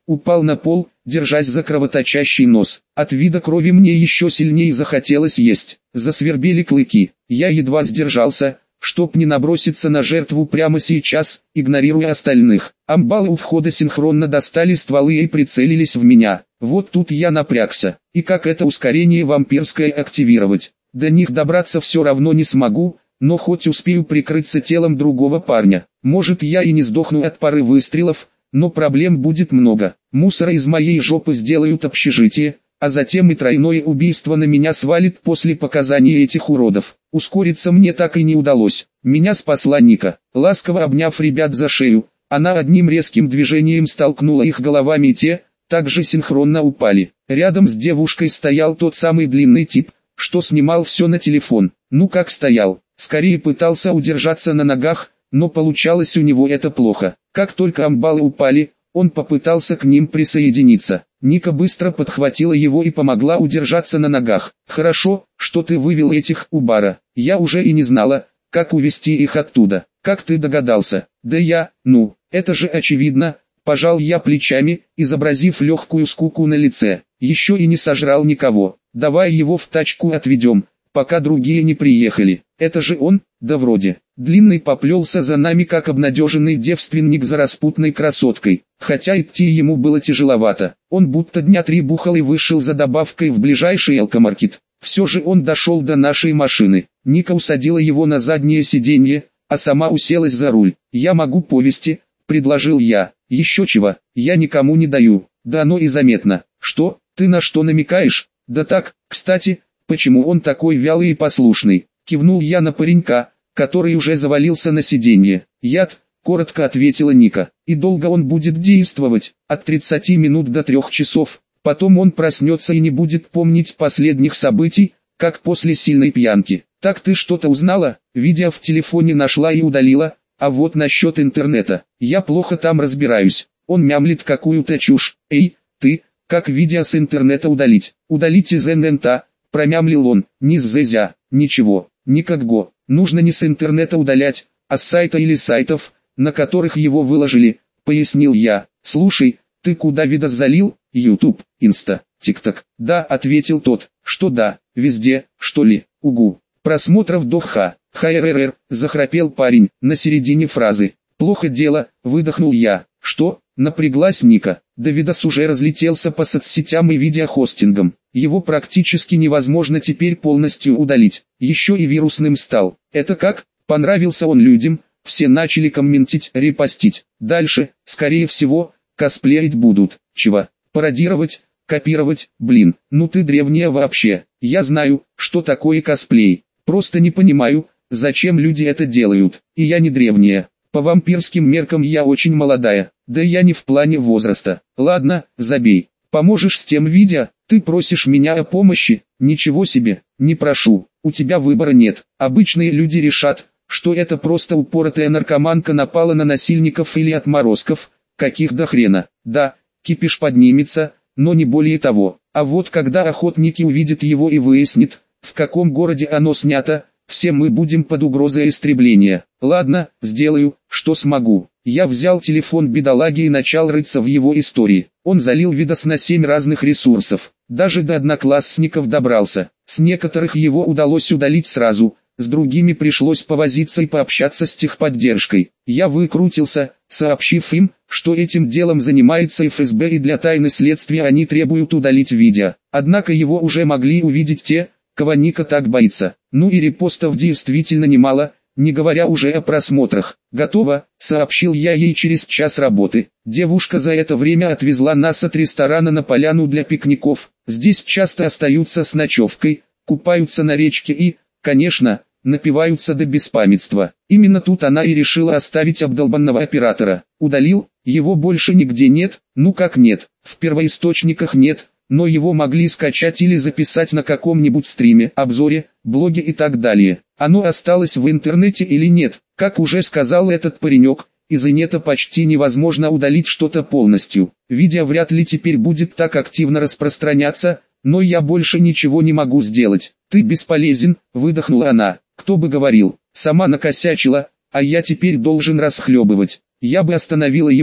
упал на пол, держась за кровоточащий нос. От вида крови мне еще сильнее захотелось есть. Засвербели клыки. Я едва сдержался, чтоб не наброситься на жертву прямо сейчас, игнорируя остальных. Амбалы у входа синхронно достали стволы и прицелились в меня. Вот тут я напрягся. И как это ускорение вампирское активировать? До них добраться все равно не смогу, но хоть успею прикрыться телом другого парня. Может, я и не сдохну от пары выстрелов, но проблем будет много. Мусора из моей жопы сделают общежитие, а затем и тройное убийство на меня свалит после показаний этих уродов. Ускориться мне так и не удалось. Меня спасла Ника. Ласково обняв ребят за шею, она одним резким движением столкнула их головами, и те также синхронно упали. Рядом с девушкой стоял тот самый длинный тип, что снимал все на телефон. Ну как стоял, скорее пытался удержаться на ногах, но получалось у него это плохо. Как только амбалы упали, он попытался к ним присоединиться. Ника быстро подхватила его и помогла удержаться на ногах. «Хорошо, что ты вывел этих у бара. Я уже и не знала, как увести их оттуда. Как ты догадался?» «Да я, ну, это же очевидно», – пожал я плечами, изобразив легкую скуку на лице. «Еще и не сожрал никого. Давай его в тачку отведем, пока другие не приехали. Это же он?» «Да вроде». Длинный поплелся за нами как обнадеженный девственник за распутной красоткой, хотя идти ему было тяжеловато. Он будто дня три бухал и вышел за добавкой в ближайший алкомаркет. Все же он дошел до нашей машины. Ника усадила его на заднее сиденье, а сама уселась за руль. «Я могу повезти», — предложил я. «Еще чего, я никому не даю». «Да оно и заметно». «Что, ты на что намекаешь?» «Да так, кстати, почему он такой вялый и послушный?» Кивнул я на паренька, который уже завалился на сиденье. «Яд», — коротко ответила Ника. «И долго он будет действовать?» «От тридцати минут до трех часов. Потом он проснется и не будет помнить последних событий, как после сильной пьянки». «Так ты что-то узнала?» «Видео в телефоне нашла и удалила, а вот насчет интернета. Я плохо там разбираюсь. Он мямлит какую-то чушь. Эй, ты, как видео с интернета удалить?» «Удалить из эн-эн-та», — промямлил он. «Не с зезя, ничего, никакго. Нужно не с интернета удалять, а с сайта или сайтов, на которых его выложили», — пояснил я. «Слушай, ты куда видос залил? YouTube, Инста, ТикТок?» «Да», — ответил тот. «Что да, везде, что ли?» «Угу. Просмотров до ха. ХРР», — захрапел парень на середине фразы. «Плохо дело», — выдохнул я. «Что?» — напряглась Ника. «Да видос уже разлетелся по соцсетям и видеохостингам. Его практически невозможно теперь полностью удалить. Еще и вирусным стал. Это как? Понравился он людям, все начали комментить, репостить. Дальше, скорее всего, косплеить будут. Чего? Пародировать, копировать, блин, ну ты древняя вообще. Я знаю, что такое косплей. Просто не понимаю, зачем люди это делают. И я не древняя. По вампирским меркам я очень молодая. Да я не в плане возраста. Ладно, забей. Поможешь с тем видео? Ты просишь меня о помощи? Ничего себе, не прошу. У тебя выбора нет. Обычные люди решат, что это просто упоротая наркоманка напала на насильников или отморозков, каких до хрена. Да, кипиш поднимется, но не более того. А вот когда охотники увидят его и выяснят, в каком городе оно снято, все мы будем под угрозой истребления. Ладно, сделаю, что смогу. Я взял телефон бедолаги и начал рыться в его истории. Он залил видос на семь разных ресурсов. Даже до одноклассников добрался. С некоторых его удалось удалить сразу, с другими пришлось повозиться и пообщаться с техподдержкой. Я выкрутился, сообщив им, что этим делом занимается эф эс бэ и для тайны следствия они требуют удалить видео. Однако его уже могли увидеть те, кого Ника так боится. Ну и репостов действительно немало, не говоря уже о просмотрах. «Готово», — сообщил я ей через час работы. Девушка за это время отвезла нас от ресторана на поляну для пикников. Здесь часто остаются с ночевкой, купаются на речке и, конечно, напиваются до беспамятства. Именно тут она и решила оставить обдолбанного оператора. Удалил, его больше нигде нет. Ну как нет, в первоисточниках нет, но его могли скачать или записать на каком-нибудь стриме, обзоре, блоге и так далее. Оно осталось в интернете или нет, как уже сказал этот паренек, из инета почти невозможно удалить что-то полностью. Видео вряд ли теперь будет так активно распространяться, но я больше ничего не могу сделать. «Ты бесполезен», — выдохнула она. «Кто бы говорил, сама накосячила, а я теперь должен расхлебывать». Я бы остановила его,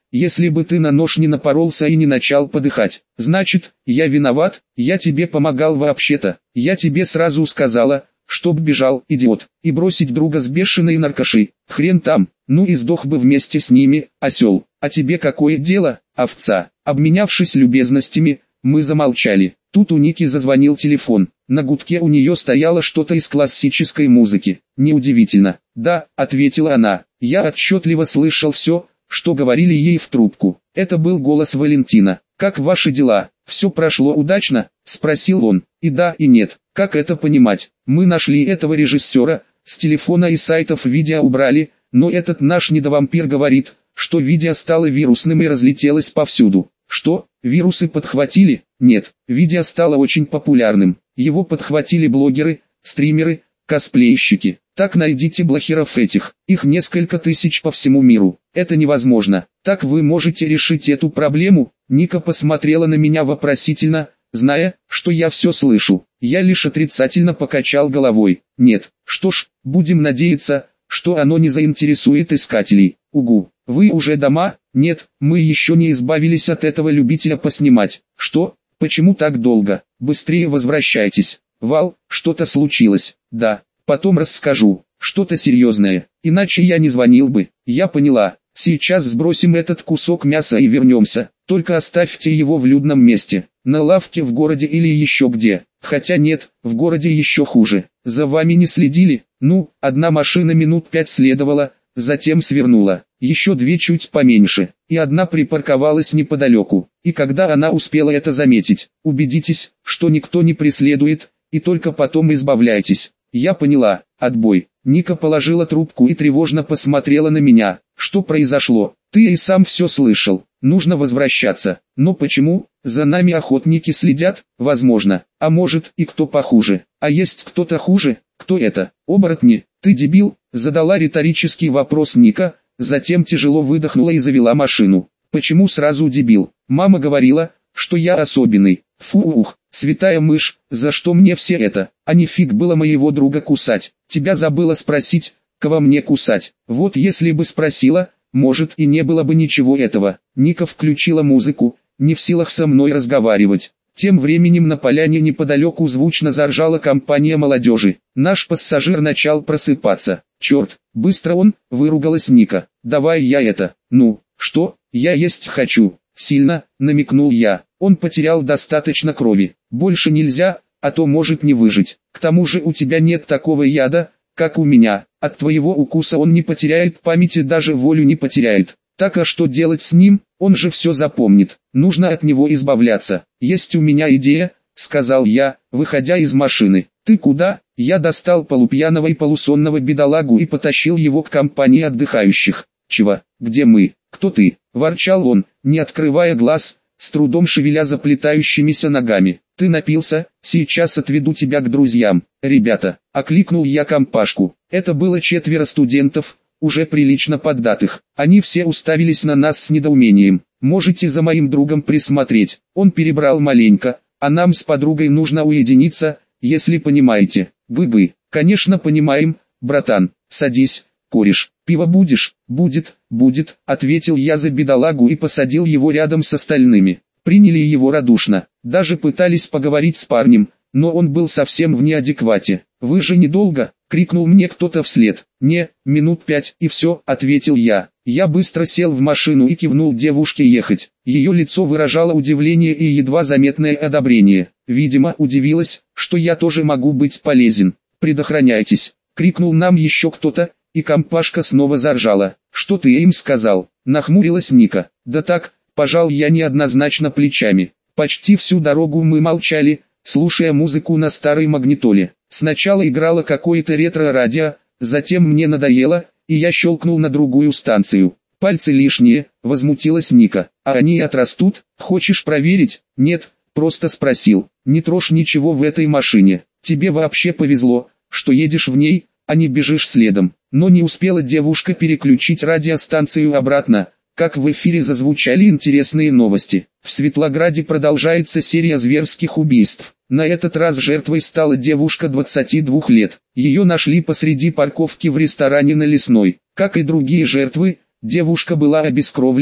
если бы ты на нож не напоролся и не начал подыхать. Значит, я виноват, я тебе помогал вообще-то, я тебе сразу сказала, чтоб бежал, идиот, и бросить друга с бешеной наркошей, хрен там, ну и сдох бы вместе с ними, осел, а тебе какое дело, овца?» Обменявшись любезностями, мы замолчали. Тут у Ники зазвонил телефон, на гудке у нее стояло что-то из классической музыки. «Неудивительно». «Да», — ответила она, — «я отчетливо слышал все, что говорили ей в трубку». Это был голос Валентина. «Как ваши дела? Все прошло удачно?» — спросил он. «И да, и нет. Как это понимать? Мы нашли этого режиссера, с телефона и сайтов видео убрали, но этот наш недовампир говорит, что видео стало вирусным и разлетелось повсюду». «Что, вирусы подхватили?» «Нет, видео стало очень популярным. Его подхватили блогеры, стримеры, косплейщики. Так найдите блогеров этих, их несколько тысяч по всему миру. Это невозможно. Так вы можете решить эту проблему?» Ника посмотрела на меня вопросительно, зная, что я все слышу. Я лишь отрицательно покачал головой. «Нет». «Что ж, будем надеяться, что оно не заинтересует искателей». «Угу. Вы уже дома?» «Нет, мы еще не избавились от этого любителя поснимать». «Что? Почему так долго? Быстрее возвращайтесь». «Вал, что-то случилось?» «Да, потом расскажу. Что-то серьезное, иначе я не звонил бы». «Я поняла. Сейчас сбросим этот кусок мяса и вернемся. Только оставьте его в людном месте, на лавке в городе или еще где. Хотя нет, в городе еще хуже. За вами не следили?» «Ну, одна машина минут пять следовала, затем свернула. Еще две чуть поменьше, и одна припарковалась неподалеку. И когда она успела это заметить, убедитесь, что никто не преследует, и только потом избавляйтесь». «Я поняла. Отбой». Ника положила трубку и тревожно посмотрела на меня. «Что произошло? Ты и сам все слышал. Нужно возвращаться». «Но почему? За нами охотники следят?» «Возможно. А может и кто похуже. А есть кто-то хуже? Кто это? Оборотни?» «Ты дебил?» Задала риторический вопрос Ника, затем тяжело выдохнула и завела машину. «Почему сразу дебил? Мама говорила, что я особенный». «Фу ух, святая мышь, за что мне все это? А не фиг было моего друга кусать. Тебя забыла спросить, кого мне кусать. Вот если бы спросила, может и не было бы ничего этого». Ника включила музыку, не в силах со мной разговаривать. Тем временем на поляне неподалеку звучно заржала компания молодежи. Наш пассажир начал просыпаться. «Черт, быстро он!» — выругалась Ника. «Давай я это». «Ну, что? Я есть хочу». «Сильно», — намекнул я. «Он потерял достаточно крови. Больше нельзя, а то может не выжить. К тому же у тебя нет такого яда, как у меня. От твоего укуса он не потеряет памяти, даже волю не потеряет. Так а что делать с ним? Он же все запомнит. Нужно от него избавляться. Есть у меня идея», — сказал я, выходя из машины. «Ты куда?» Я достал полупьяного и полусонного бедолагу и потащил его к компании отдыхающих. «Чего? Где мы? Кто ты?» — ворчал он, не открывая глаз, с трудом шевеля заплетающимися ногами. «Ты напился? Сейчас отведу тебя к друзьям». «Ребята», — окликнул я компашку. Это было четверо студентов, уже прилично поддатых. Они все уставились на нас с недоумением. «Можете за моим другом присмотреть, он перебрал маленько, а нам с подругой нужно уединиться, если понимаете». «Гы-гы, конечно понимаем, братан, садись, кореш, пиво будешь?» «Будет, будет», — ответил я за бедолагу и посадил его рядом с остальными. Приняли его радушно, даже пытались поговорить с парнем, но он был совсем в неадеквате. «Вы же недолго?» — крикнул мне кто-то вслед. «Не, минут пять и все», — ответил я. Я быстро сел в машину и кивнул девушке ехать. Ее лицо выражало удивление и едва заметное одобрение. Видимо, удивилась, что я тоже могу быть полезен. «Предохраняйтесь!» — крикнул нам еще кто-то, и компашка снова заржала. «Что ты им сказал?» — нахмурилась Ника. «Да так», — пожал я неоднозначно плечами. Почти всю дорогу мы молчали, слушая музыку на старой магнитоле. Сначала играло какое-то ретро-радио, затем мне надоело, и я щелкнул на другую станцию. «Пальцы лишние», — возмутилась Ника. «А они отрастут? Хочешь проверить?» «Нет, просто спросил. Не трожь ничего в этой машине. Тебе вообще повезло, что едешь в ней, а не бежишь следом». Но не успела девушка переключить радиостанцию обратно, как в эфире зазвучали интересные новости. В Светлограде продолжается серия зверских убийств. На этот раз жертвой стала девушка двадцати двух лет. Ее нашли посреди парковки в ресторане на Лесной. Как и другие жертвы, девушка была обескровлена,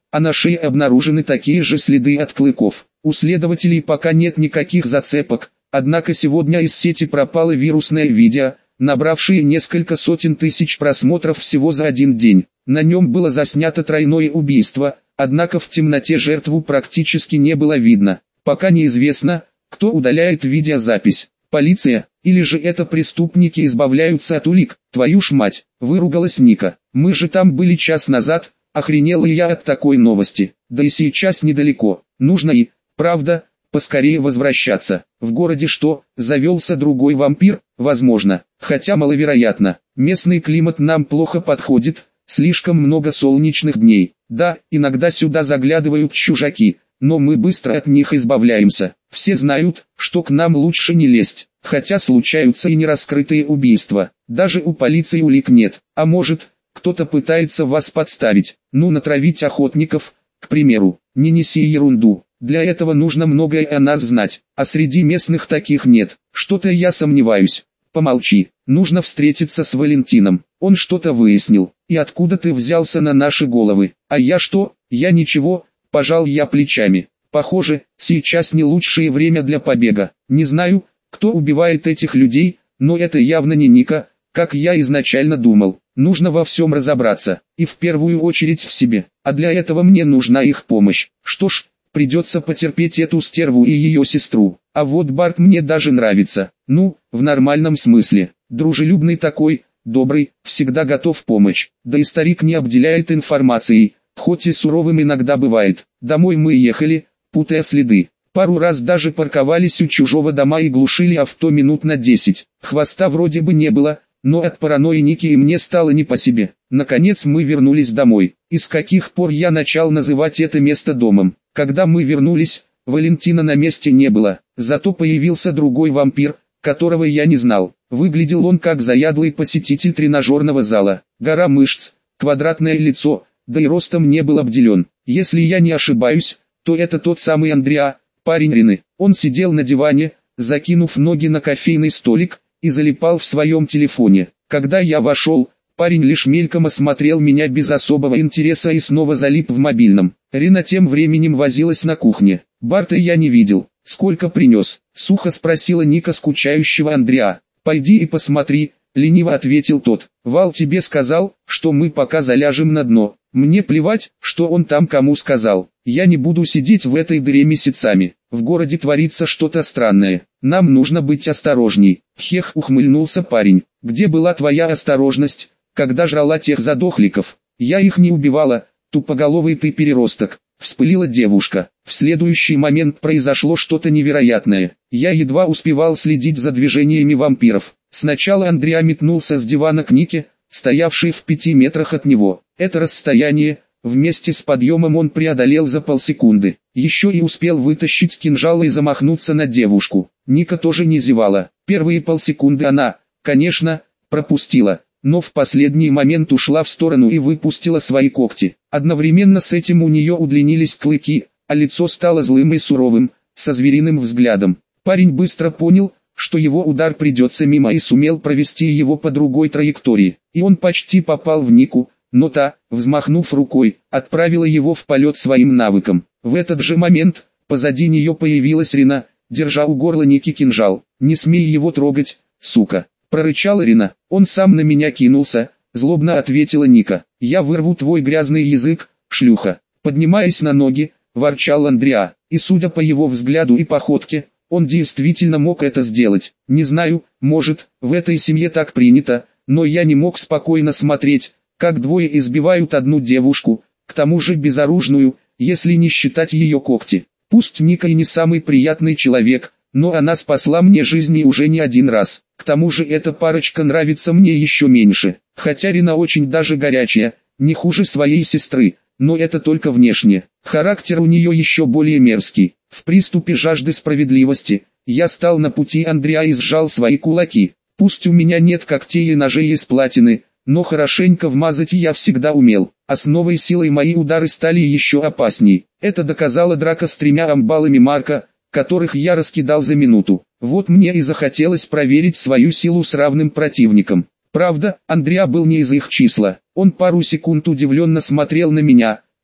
а на шее обнаружены такие же следы от клыков. У следователей пока нет никаких зацепок, однако сегодня из сети пропало вирусное видео, набравшее несколько сотен тысяч просмотров всего за один день. На нем было заснято тройное убийство, однако в темноте жертву практически не было видно. Пока неизвестно, кто удаляет видеозапись. Полиция, или же это преступники избавляются от улик. Твою ж мать, выругалась Ника. Мы же там были час назад, охренела я от такой новости. Да и сейчас недалеко. Нужно и, правда, поскорее возвращаться. В городе что, завелся другой вампир? Возможно, хотя маловероятно. Местный климат нам плохо подходит, слишком много солнечных дней. Да, иногда сюда заглядывают чужаки, но мы быстро от них избавляемся. Все знают, что к нам лучше не лезть, хотя случаются и нераскрытые убийства. Даже у полиции улик нет, а может, кто-то пытается вас подставить, ну натравить охотников, к примеру. Не неси ерунду, для этого нужно многое о нас знать, а среди местных таких нет. Что-то я сомневаюсь. Помолчи, нужно встретиться с Валентином, он что-то выяснил. И откуда ты взялся на наши головы? А я что? Я ничего, пожал я плечами. Похоже, сейчас не лучшее время для побега. Не знаю, кто убивает этих людей, но это явно не Ника, как я изначально думал. Нужно во всем разобраться, и в первую очередь в себе, а для этого мне нужна их помощь. Что ж, придется потерпеть эту стерву и ее сестру. А вот Барт мне даже нравится, ну, в нормальном смысле. Дружелюбный такой, добрый, всегда готов помочь. Да и старик не обделяет информацией, хоть и суровым иногда бывает. Домой мы ехали, путая следы. Пару раз даже парковались у чужого дома и глушили авто минут на десять. Хвоста вроде бы не было, но от паранойи Ники и мне стало не по себе. Наконец мы вернулись домой. И с каких пор я начал называть это место домом? Когда мы вернулись, Валентина на месте не было. Зато появился другой вампир, которого я не знал. Выглядел он как заядлый посетитель тренажерного зала. Гора мышц, квадратное лицо, да и ростом не был обделен. Если я не ошибаюсь, то это тот самый Андреа, парень Рины. Он сидел на диване, закинув ноги на кофейный столик, и залипал в своем телефоне. Когда я вошел, парень лишь мельком осмотрел меня без особого интереса и снова залип в мобильном. Рина тем временем возилась на кухне. Барта я не видел. «Сколько принес?» — сухо спросила Ника скучающего Андреа. «Пойди и посмотри», — лениво ответил тот. «Вал тебе сказал, что мы пока заляжем на дно. Мне плевать, что он там кому сказал. Я не буду сидеть в этой дыре месяцами. В городе творится что-то странное. Нам нужно быть осторожней». Хех, ухмыльнулся парень. «Где была твоя осторожность, когда жрала тех задохликов? Я их не убивала, тупоголовый ты переросток», — вспылила девушка. В следующий момент произошло что-то невероятное. Я едва успевал следить за движениями вампиров. Сначала Андреа метнулся с дивана к Нике, стоявшей в пяти метрах от него. Это расстояние, вместе с подъемом он преодолел за полсекунды. Еще и успел вытащить кинжал и замахнуться на девушку. Ника тоже не зевала. Первые полсекунды она, конечно, пропустила, но в последний момент ушла в сторону и выпустила свои когти. Одновременно с этим у нее удлинились клыки, а лицо стало злым и суровым, со звериным взглядом. Парень быстро понял, что его удар придется мимо, и сумел провести его по другой траектории. И он почти попал в Нику, но та, взмахнув рукой, отправила его в полет своим навыком. В этот же момент, позади нее появилась Рина, держа у горла Ники кинжал. «Не смей его трогать, сука!» — прорычала Рина. «Он сам на меня кинулся», — злобно ответила Ника. «Я вырву твой грязный язык, шлюха!» Поднимаясь на ноги, ворчал Андреа, и судя по его взгляду и походке, он действительно мог это сделать. Не знаю, может, в этой семье так принято, но я не мог спокойно смотреть, как двое избивают одну девушку, к тому же безоружную, если не считать ее когти. Пусть Ника и не самый приятный человек, но она спасла мне жизни уже не один раз. К тому же эта парочка нравится мне еще меньше, хотя Рина очень даже горячая, не хуже своей сестры, но это только внешне. Характер у нее еще более мерзкий. В приступе жажды справедливости, я стал на пути Андреа и сжал свои кулаки. Пусть у меня нет когтей и ножей из платины, но хорошенько вмазать я всегда умел, а с новой силой мои удары стали еще опасней. Это доказала драка с тремя амбалами Марка, которых я раскидал за минуту. Вот мне и захотелось проверить свою силу с равным противником. Правда, Андреа был не из их числа. Он пару секунд удивленно смотрел на меня,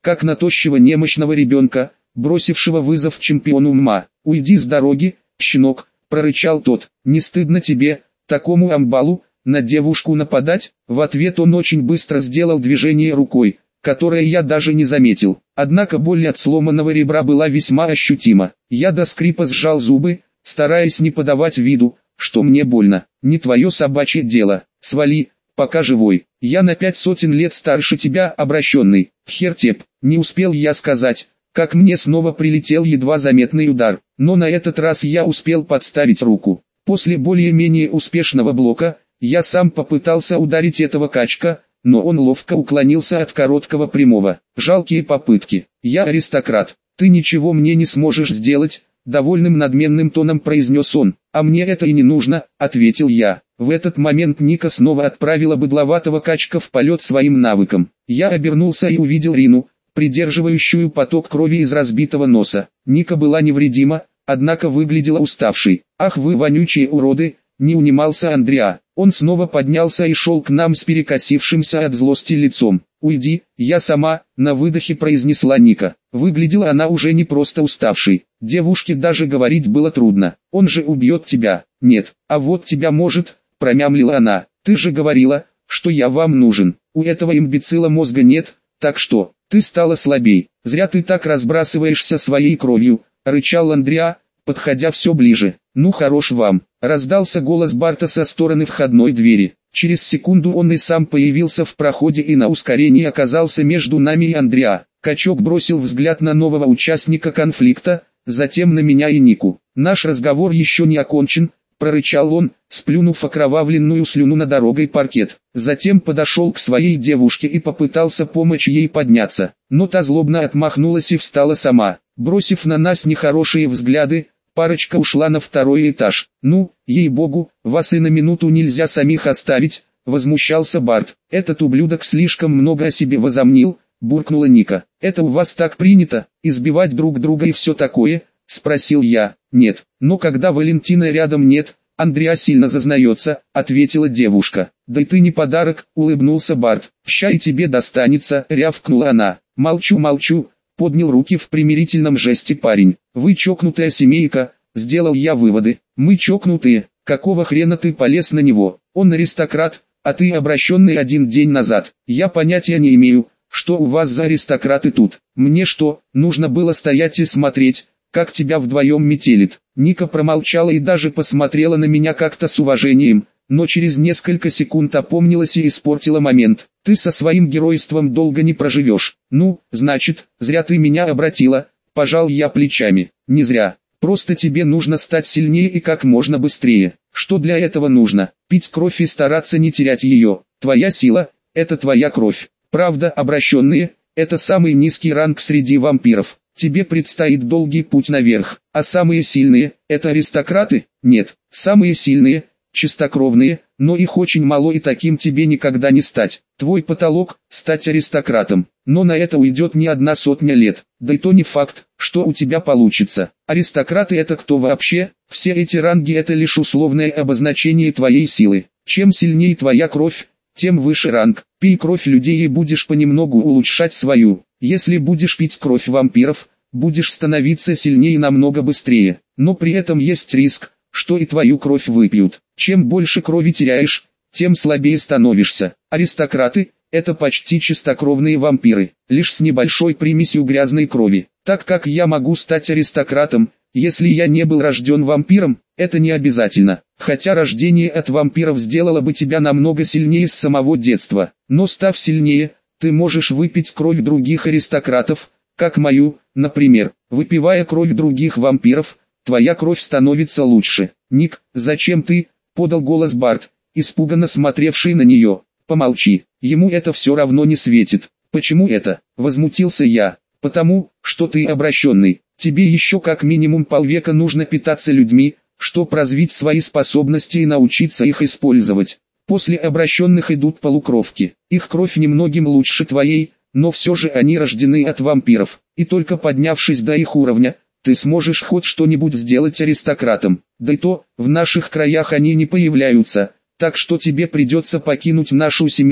как на тощего немощного ребенка, бросившего вызов чемпиону ума. «Уйди с дороги, щенок», — прорычал тот. «Не стыдно тебе, такому амбалу, на девушку нападать?» В ответ он очень быстро сделал движение рукой, которое я даже не заметил. Однако боль от сломанного ребра была весьма ощутима. Я до скрипа сжал зубы, стараясь не подавать виду, что мне больно. «Не твое собачье дело, свали, пока живой. Я на пять сотен лет старше тебя, обращенный». «Хертеп», не успел я сказать, как мне снова прилетел едва заметный удар, но на этот раз я успел подставить руку. После более-менее успешного блока, я сам попытался ударить этого качка, но он ловко уклонился от короткого прямого. «Жалкие попытки. Я аристократ, ты ничего мне не сможешь сделать», довольным надменным тоном произнес он. «А мне это и не нужно», ответил я. В этот момент Ника снова отправила быдловатого качка в полет своим навыком. Я обернулся и увидел Рину, придерживающую поток крови из разбитого носа. Ника была невредима, однако выглядела уставшей. «Ах вы вонючие уроды!» — не унимался Андреа. Он снова поднялся и шел к нам с перекосившимся от злости лицом. «Уйди, я сама», — на выдохе произнесла Ника. Выглядела она уже не просто уставшей. Девушке даже говорить было трудно. «Он же убьет тебя». «Нет, а вот тебя может», — промямлила она. «Ты же говорила, что я вам нужен. У этого имбецила мозга нет, так что, ты стала слабей. Зря ты так разбрасываешься своей кровью», — рычал Андреа, подходя все ближе. «Ну хорош вам», — раздался голос Барта со стороны входной двери. Через секунду он и сам появился в проходе и на ускорении оказался между нами и Андреа. Качок бросил взгляд на нового участника конфликта, затем на меня и Нику. «Наш разговор еще не окончен», — прорычал он, сплюнув окровавленную слюну на дорогой паркет. Затем подошел к своей девушке и попытался помочь ей подняться, но та злобно отмахнулась и встала сама. Бросив на нас нехорошие взгляды, парочка ушла на второй этаж. «Ну, ей-богу, вас и на минуту нельзя самих оставить», — возмущался Барт. «Этот ублюдок слишком много о себе возомнил», — буркнула Ника. «Это у вас так принято, избивать друг друга и все такое?» — спросил я. «Нет, но когда Валентина рядом нет, Андреа сильно зазнается», — ответила девушка. «Да и ты не подарок», — улыбнулся Барт. «Ща и тебе достанется», — рявкнула она. «Молчу, молчу», — поднял руки в примирительном жесте парень. «Вы чокнутая семейка», — сделал я выводы. «Мы чокнутые, какого хрена ты полез на него? Он аристократ, а ты обращенный один день назад. Я понятия не имею, что у вас за аристократы тут. Мне что, нужно было стоять и смотреть, как тебя вдвоем метелит?» Ника промолчала и даже посмотрела на меня как-то с уважением, но через несколько секунд опомнилась и испортила момент. «Ты со своим геройством долго не проживешь». «Ну, значит, зря ты меня обратила», — пожал я плечами. «Не зря. Просто тебе нужно стать сильнее и как можно быстрее. Что для этого нужно? Пить кровь и стараться не терять ее. Твоя сила — это твоя кровь. Правда, обращенные — это самый низкий ранг среди вампиров. Тебе предстоит долгий путь наверх. А самые сильные — это аристократы? Нет, самые сильные — чистокровные, но их очень мало и таким тебе никогда не стать. Твой потолок — стать аристократом, но на это уйдет не одна сотня лет. Да и то не факт, что у тебя получится. Аристократы — это кто вообще? Все эти ранги — это лишь условное обозначение твоей силы. Чем сильнее твоя кровь, тем выше ранг. Пей кровь людей и будешь понемногу улучшать свою. Если будешь пить кровь вампиров, будешь становиться сильнее намного быстрее. Но при этом есть риск, что и твою кровь выпьют. Чем больше крови теряешь, тем слабее становишься. Аристократы — это почти чистокровные вампиры, лишь с небольшой примесью грязной крови. Так как я могу стать аристократом, если я не был рожден вампиром, это не обязательно. Хотя рождение от вампиров сделало бы тебя намного сильнее с самого детства. Но став сильнее, ты можешь выпить кровь других аристократов, как мою, например. Выпивая кровь других вампиров, твоя кровь становится лучше. «Ник, зачем ты?» — подал голос Барт, испуганно смотревший на нее. «Помолчи, ему это все равно не светит». «Почему это?» — возмутился я. «Потому, что ты обращенный. Тебе еще как минимум полвека нужно питаться людьми, чтобы развить свои способности и научиться их использовать. После обращенных идут полукровки. Их кровь немногим лучше твоей, но все же они рождены от вампиров. И только поднявшись до их уровня, ты сможешь хоть что-нибудь сделать аристократом. Да и то, в наших краях они не появляются, так что тебе придется покинуть нашу семью,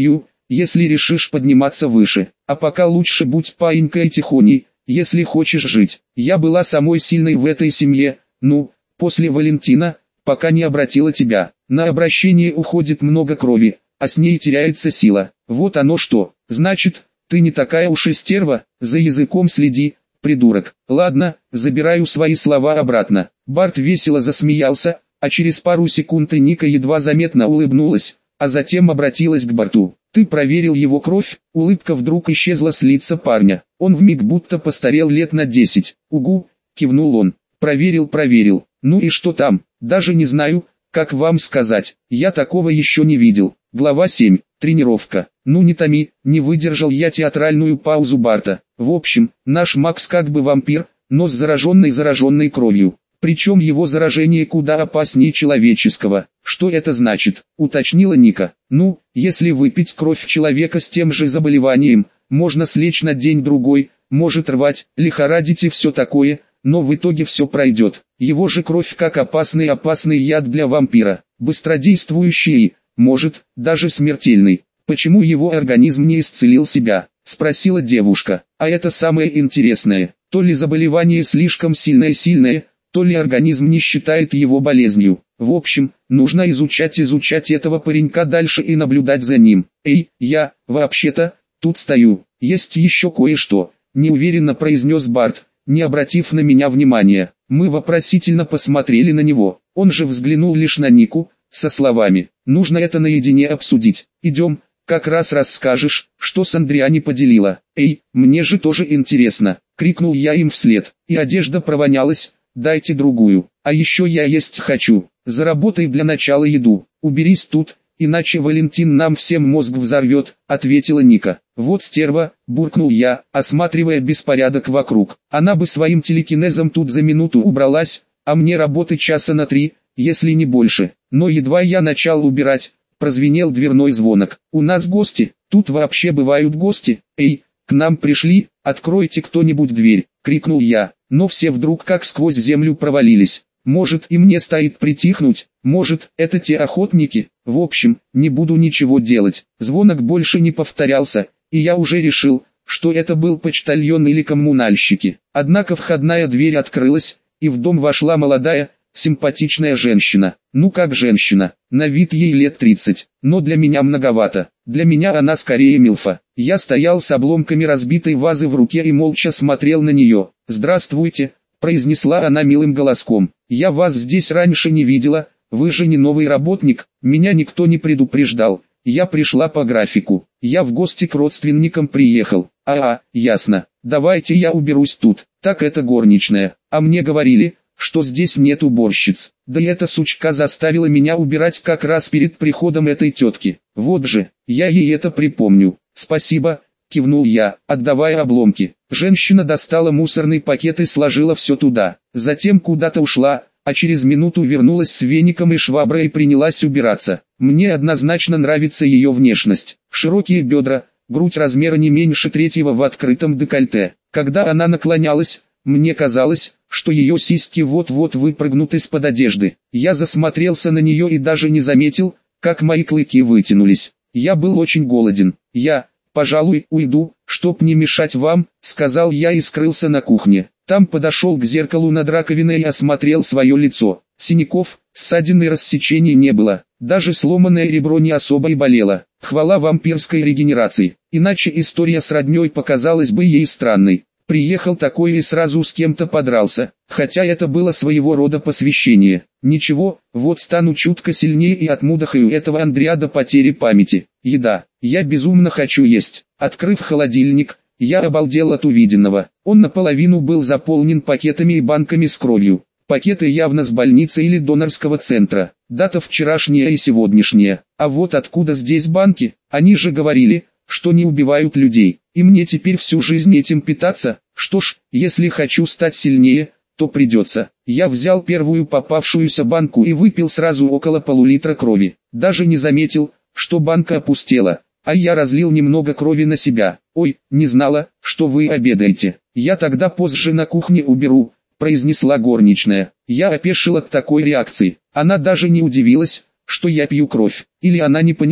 если решишь подниматься выше. А пока лучше будь паинькой тихоней, если хочешь жить. Я была самой сильной в этой семье, ну, после Валентина, пока не обратила тебя. На обращение уходит много крови, а с ней теряется сила. Вот оно что, значит, ты не такая уж и стерва, за языком следи, придурок. Ладно, забираю свои слова обратно. Барт весело засмеялся, а через пару секунд и Ника едва заметно улыбнулась, а затем обратилась к Барту. Ты проверил его кровь? Улыбка вдруг исчезла с лица парня. Он вмиг будто постарел лет на десять. Угу, кивнул он. Проверил, проверил. Ну и что там? Даже не знаю, как вам сказать. Я такого еще не видел. Глава семь. Тренировка. Ну не томи, не выдержал я театральную паузу Барта. В общем, наш Макс как бы вампир, но с зараженной зараженной кровью. Причем его заражение куда опаснее человеческого. Что это значит? Уточнила Ника. Ну, если выпить кровь человека с тем же заболеванием, можно слечь на день-другой, может рвать, лихорадить и все такое, но в итоге все пройдет. Его же кровь как опасный опасный яд для вампира, быстродействующий и, может, даже смертельный. Почему его организм не исцелил себя? Спросила девушка. А это самое интересное. То ли заболевание слишком сильное-сильное, то ли организм не считает его болезнью. В общем, нужно изучать изучать этого паренька дальше и наблюдать за ним. Эй, я, вообще-то, тут стою. Есть еще кое-что, неуверенно произнес Барт, не обратив на меня внимания. Мы вопросительно посмотрели на него. Он же взглянул лишь на Нику, со словами: нужно это наедине обсудить. Идем, как раз расскажешь, что с Андриани поделила. Эй, мне же тоже интересно, крикнул я им вслед. И одежда провонялась. Дайте другую. А еще я есть хочу. Заработай для начала еду. Уберись тут, иначе Валентин нам всем мозг взорвет, ответила Ника. Вот стерва, буркнул я, осматривая беспорядок вокруг. Она бы своим телекинезом тут за минуту убралась, а мне работы часа на три, если не больше. Но едва я начал убирать, прозвенел дверной звонок. У нас гости, тут вообще бывают гости. Эй, к нам пришли, откройте кто-нибудь дверь, крикнул я. Но все вдруг как сквозь землю провалились. Может, и мне стоит притихнуть, может, это те охотники. В общем, не буду ничего делать. Звонок больше не повторялся, и я уже решил, что это был почтальон или коммунальщики. Однако входная дверь открылась, и в дом вошла молодая, симпатичная женщина. Ну как женщина, на вид ей лет тридцать, но для меня многовато. Для меня она скорее милфа. Я стоял с обломками разбитой вазы в руке и молча смотрел на нее. «Здравствуйте», — произнесла она милым голоском. «Я вас здесь раньше не видела, вы же не новый работник, меня никто не предупреждал. Я пришла по графику, я в гости к родственникам приехал». «А, ясно, давайте я уберусь тут». «Так это горничная, а мне говорили, что здесь нет уборщиц. Да и эта сучка заставила меня убирать как раз перед приходом этой тетки. Вот же, я ей это припомню». «Спасибо», — кивнул я, отдавая обломки. Женщина достала мусорный пакет и сложила все туда. Затем куда-то ушла, а через минуту вернулась с веником и шваброй и принялась убираться. Мне однозначно нравится ее внешность. Широкие бедра, грудь размера не меньше третьего в открытом декольте. Когда она наклонялась, мне казалось, что ее сиськи вот-вот выпрыгнут из-под одежды. Я засмотрелся на нее и даже не заметил, как мои клыки вытянулись. Я был очень голоден. «Я, пожалуй, уйду, чтоб не мешать вам», — сказал я и скрылся на кухне. Там подошел к зеркалу над раковиной и осмотрел свое лицо. Синяков, ссадин и рассечений не было. Даже сломанное ребро не особо и болело. Хвала вампирской регенерации. Иначе история с родней показалась бы ей странной. Приехал такой и сразу с кем-то подрался, хотя это было своего рода посвящение. Ничего, вот стану чутко сильнее и отмудохаю этого Андреа до потери памяти. Еда. Я безумно хочу есть. Открыв холодильник, я обалдел от увиденного. Он наполовину был заполнен пакетами и банками с кровью. Пакеты явно с больницы или донорского центра. Дата вчерашняя и сегодняшняя. А вот откуда здесь банки? Они же говорили, что не убивают людей. И мне теперь всю жизнь этим питаться? Что ж, если хочу стать сильнее, то придется. Я взял первую попавшуюся банку и выпил сразу около полулитра крови. Даже не заметил, что банка опустела, а я разлил немного крови на себя. «Ой, не знала, что вы обедаете. Я тогда позже на кухне уберу», — произнесла горничная. Я опешил от такой реакции. Она даже не удивилась, что я пью кровь. Или она не поняла,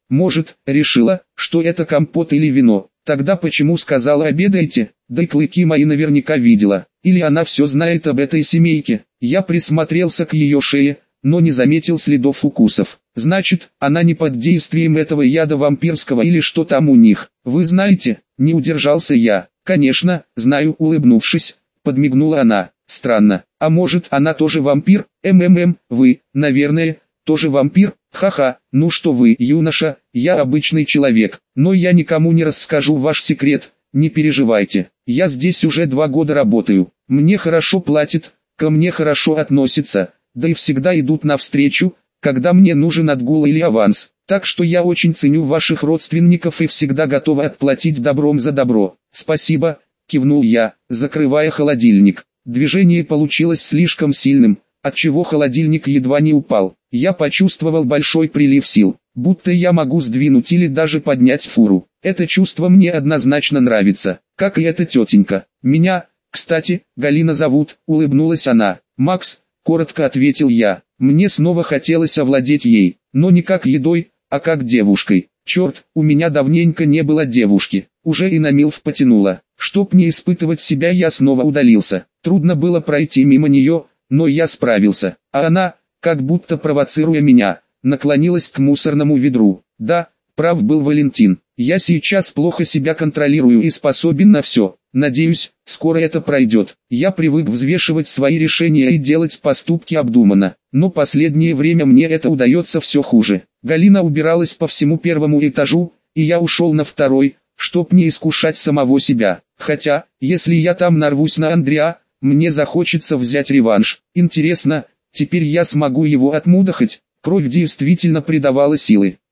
Может, решила, что это компот или вино. Тогда почему сказала обедайте? Да и клыки мои наверняка видела. Или она все знает об этой семейке. Я присмотрелся к ее шее, но не заметил следов укусов. Значит, она не под действием этого яда вампирского или что там у них. Вы знаете, не удержался я. Конечно, знаю, улыбнувшись, подмигнула она. Странно, а может она тоже вампир? МММ, вы, наверное, тоже вампир? Ха-ха, ну что вы, юноша, я обычный человек, но я никому не расскажу ваш секрет, не переживайте. Я здесь уже два года работаю, мне хорошо платят, ко мне хорошо относятся, да и всегда идут навстречу, когда мне нужен отгул или аванс. Так что я очень ценю ваших родственников и всегда готова отплатить добром за добро. Спасибо, кивнул я, закрывая холодильник. Движение получилось слишком сильным, отчего холодильник едва не упал. Я почувствовал большой прилив сил, будто я могу сдвинуть или даже поднять фуру. Это чувство мне однозначно нравится, как и эта тетенька. Меня, кстати, Галина зовут, улыбнулась она. Макс, коротко ответил я. Мне снова хотелось овладеть ей, но не как едой, а как девушкой. Черт, у меня давненько не было девушки, уже и на милф потянуло. Чтоб не испытывать себя, я снова удалился. Трудно было пройти мимо нее, но я справился. А она, как будто провоцируя меня, наклонилась к мусорному ведру. Да, прав был Валентин. Я сейчас плохо себя контролирую и способен на все. Надеюсь, скоро это пройдет. Я привык взвешивать свои решения и делать поступки обдуманно. Но последнее время мне это удается все хуже. Галина убиралась по всему первому этажу, и я ушел на второй, чтоб не искушать самого себя. Хотя, если я там нарвусь на Андреа, мне захочется взять реванш. Интересно, теперь я смогу его отмудохать? Кровь действительно придавала силы.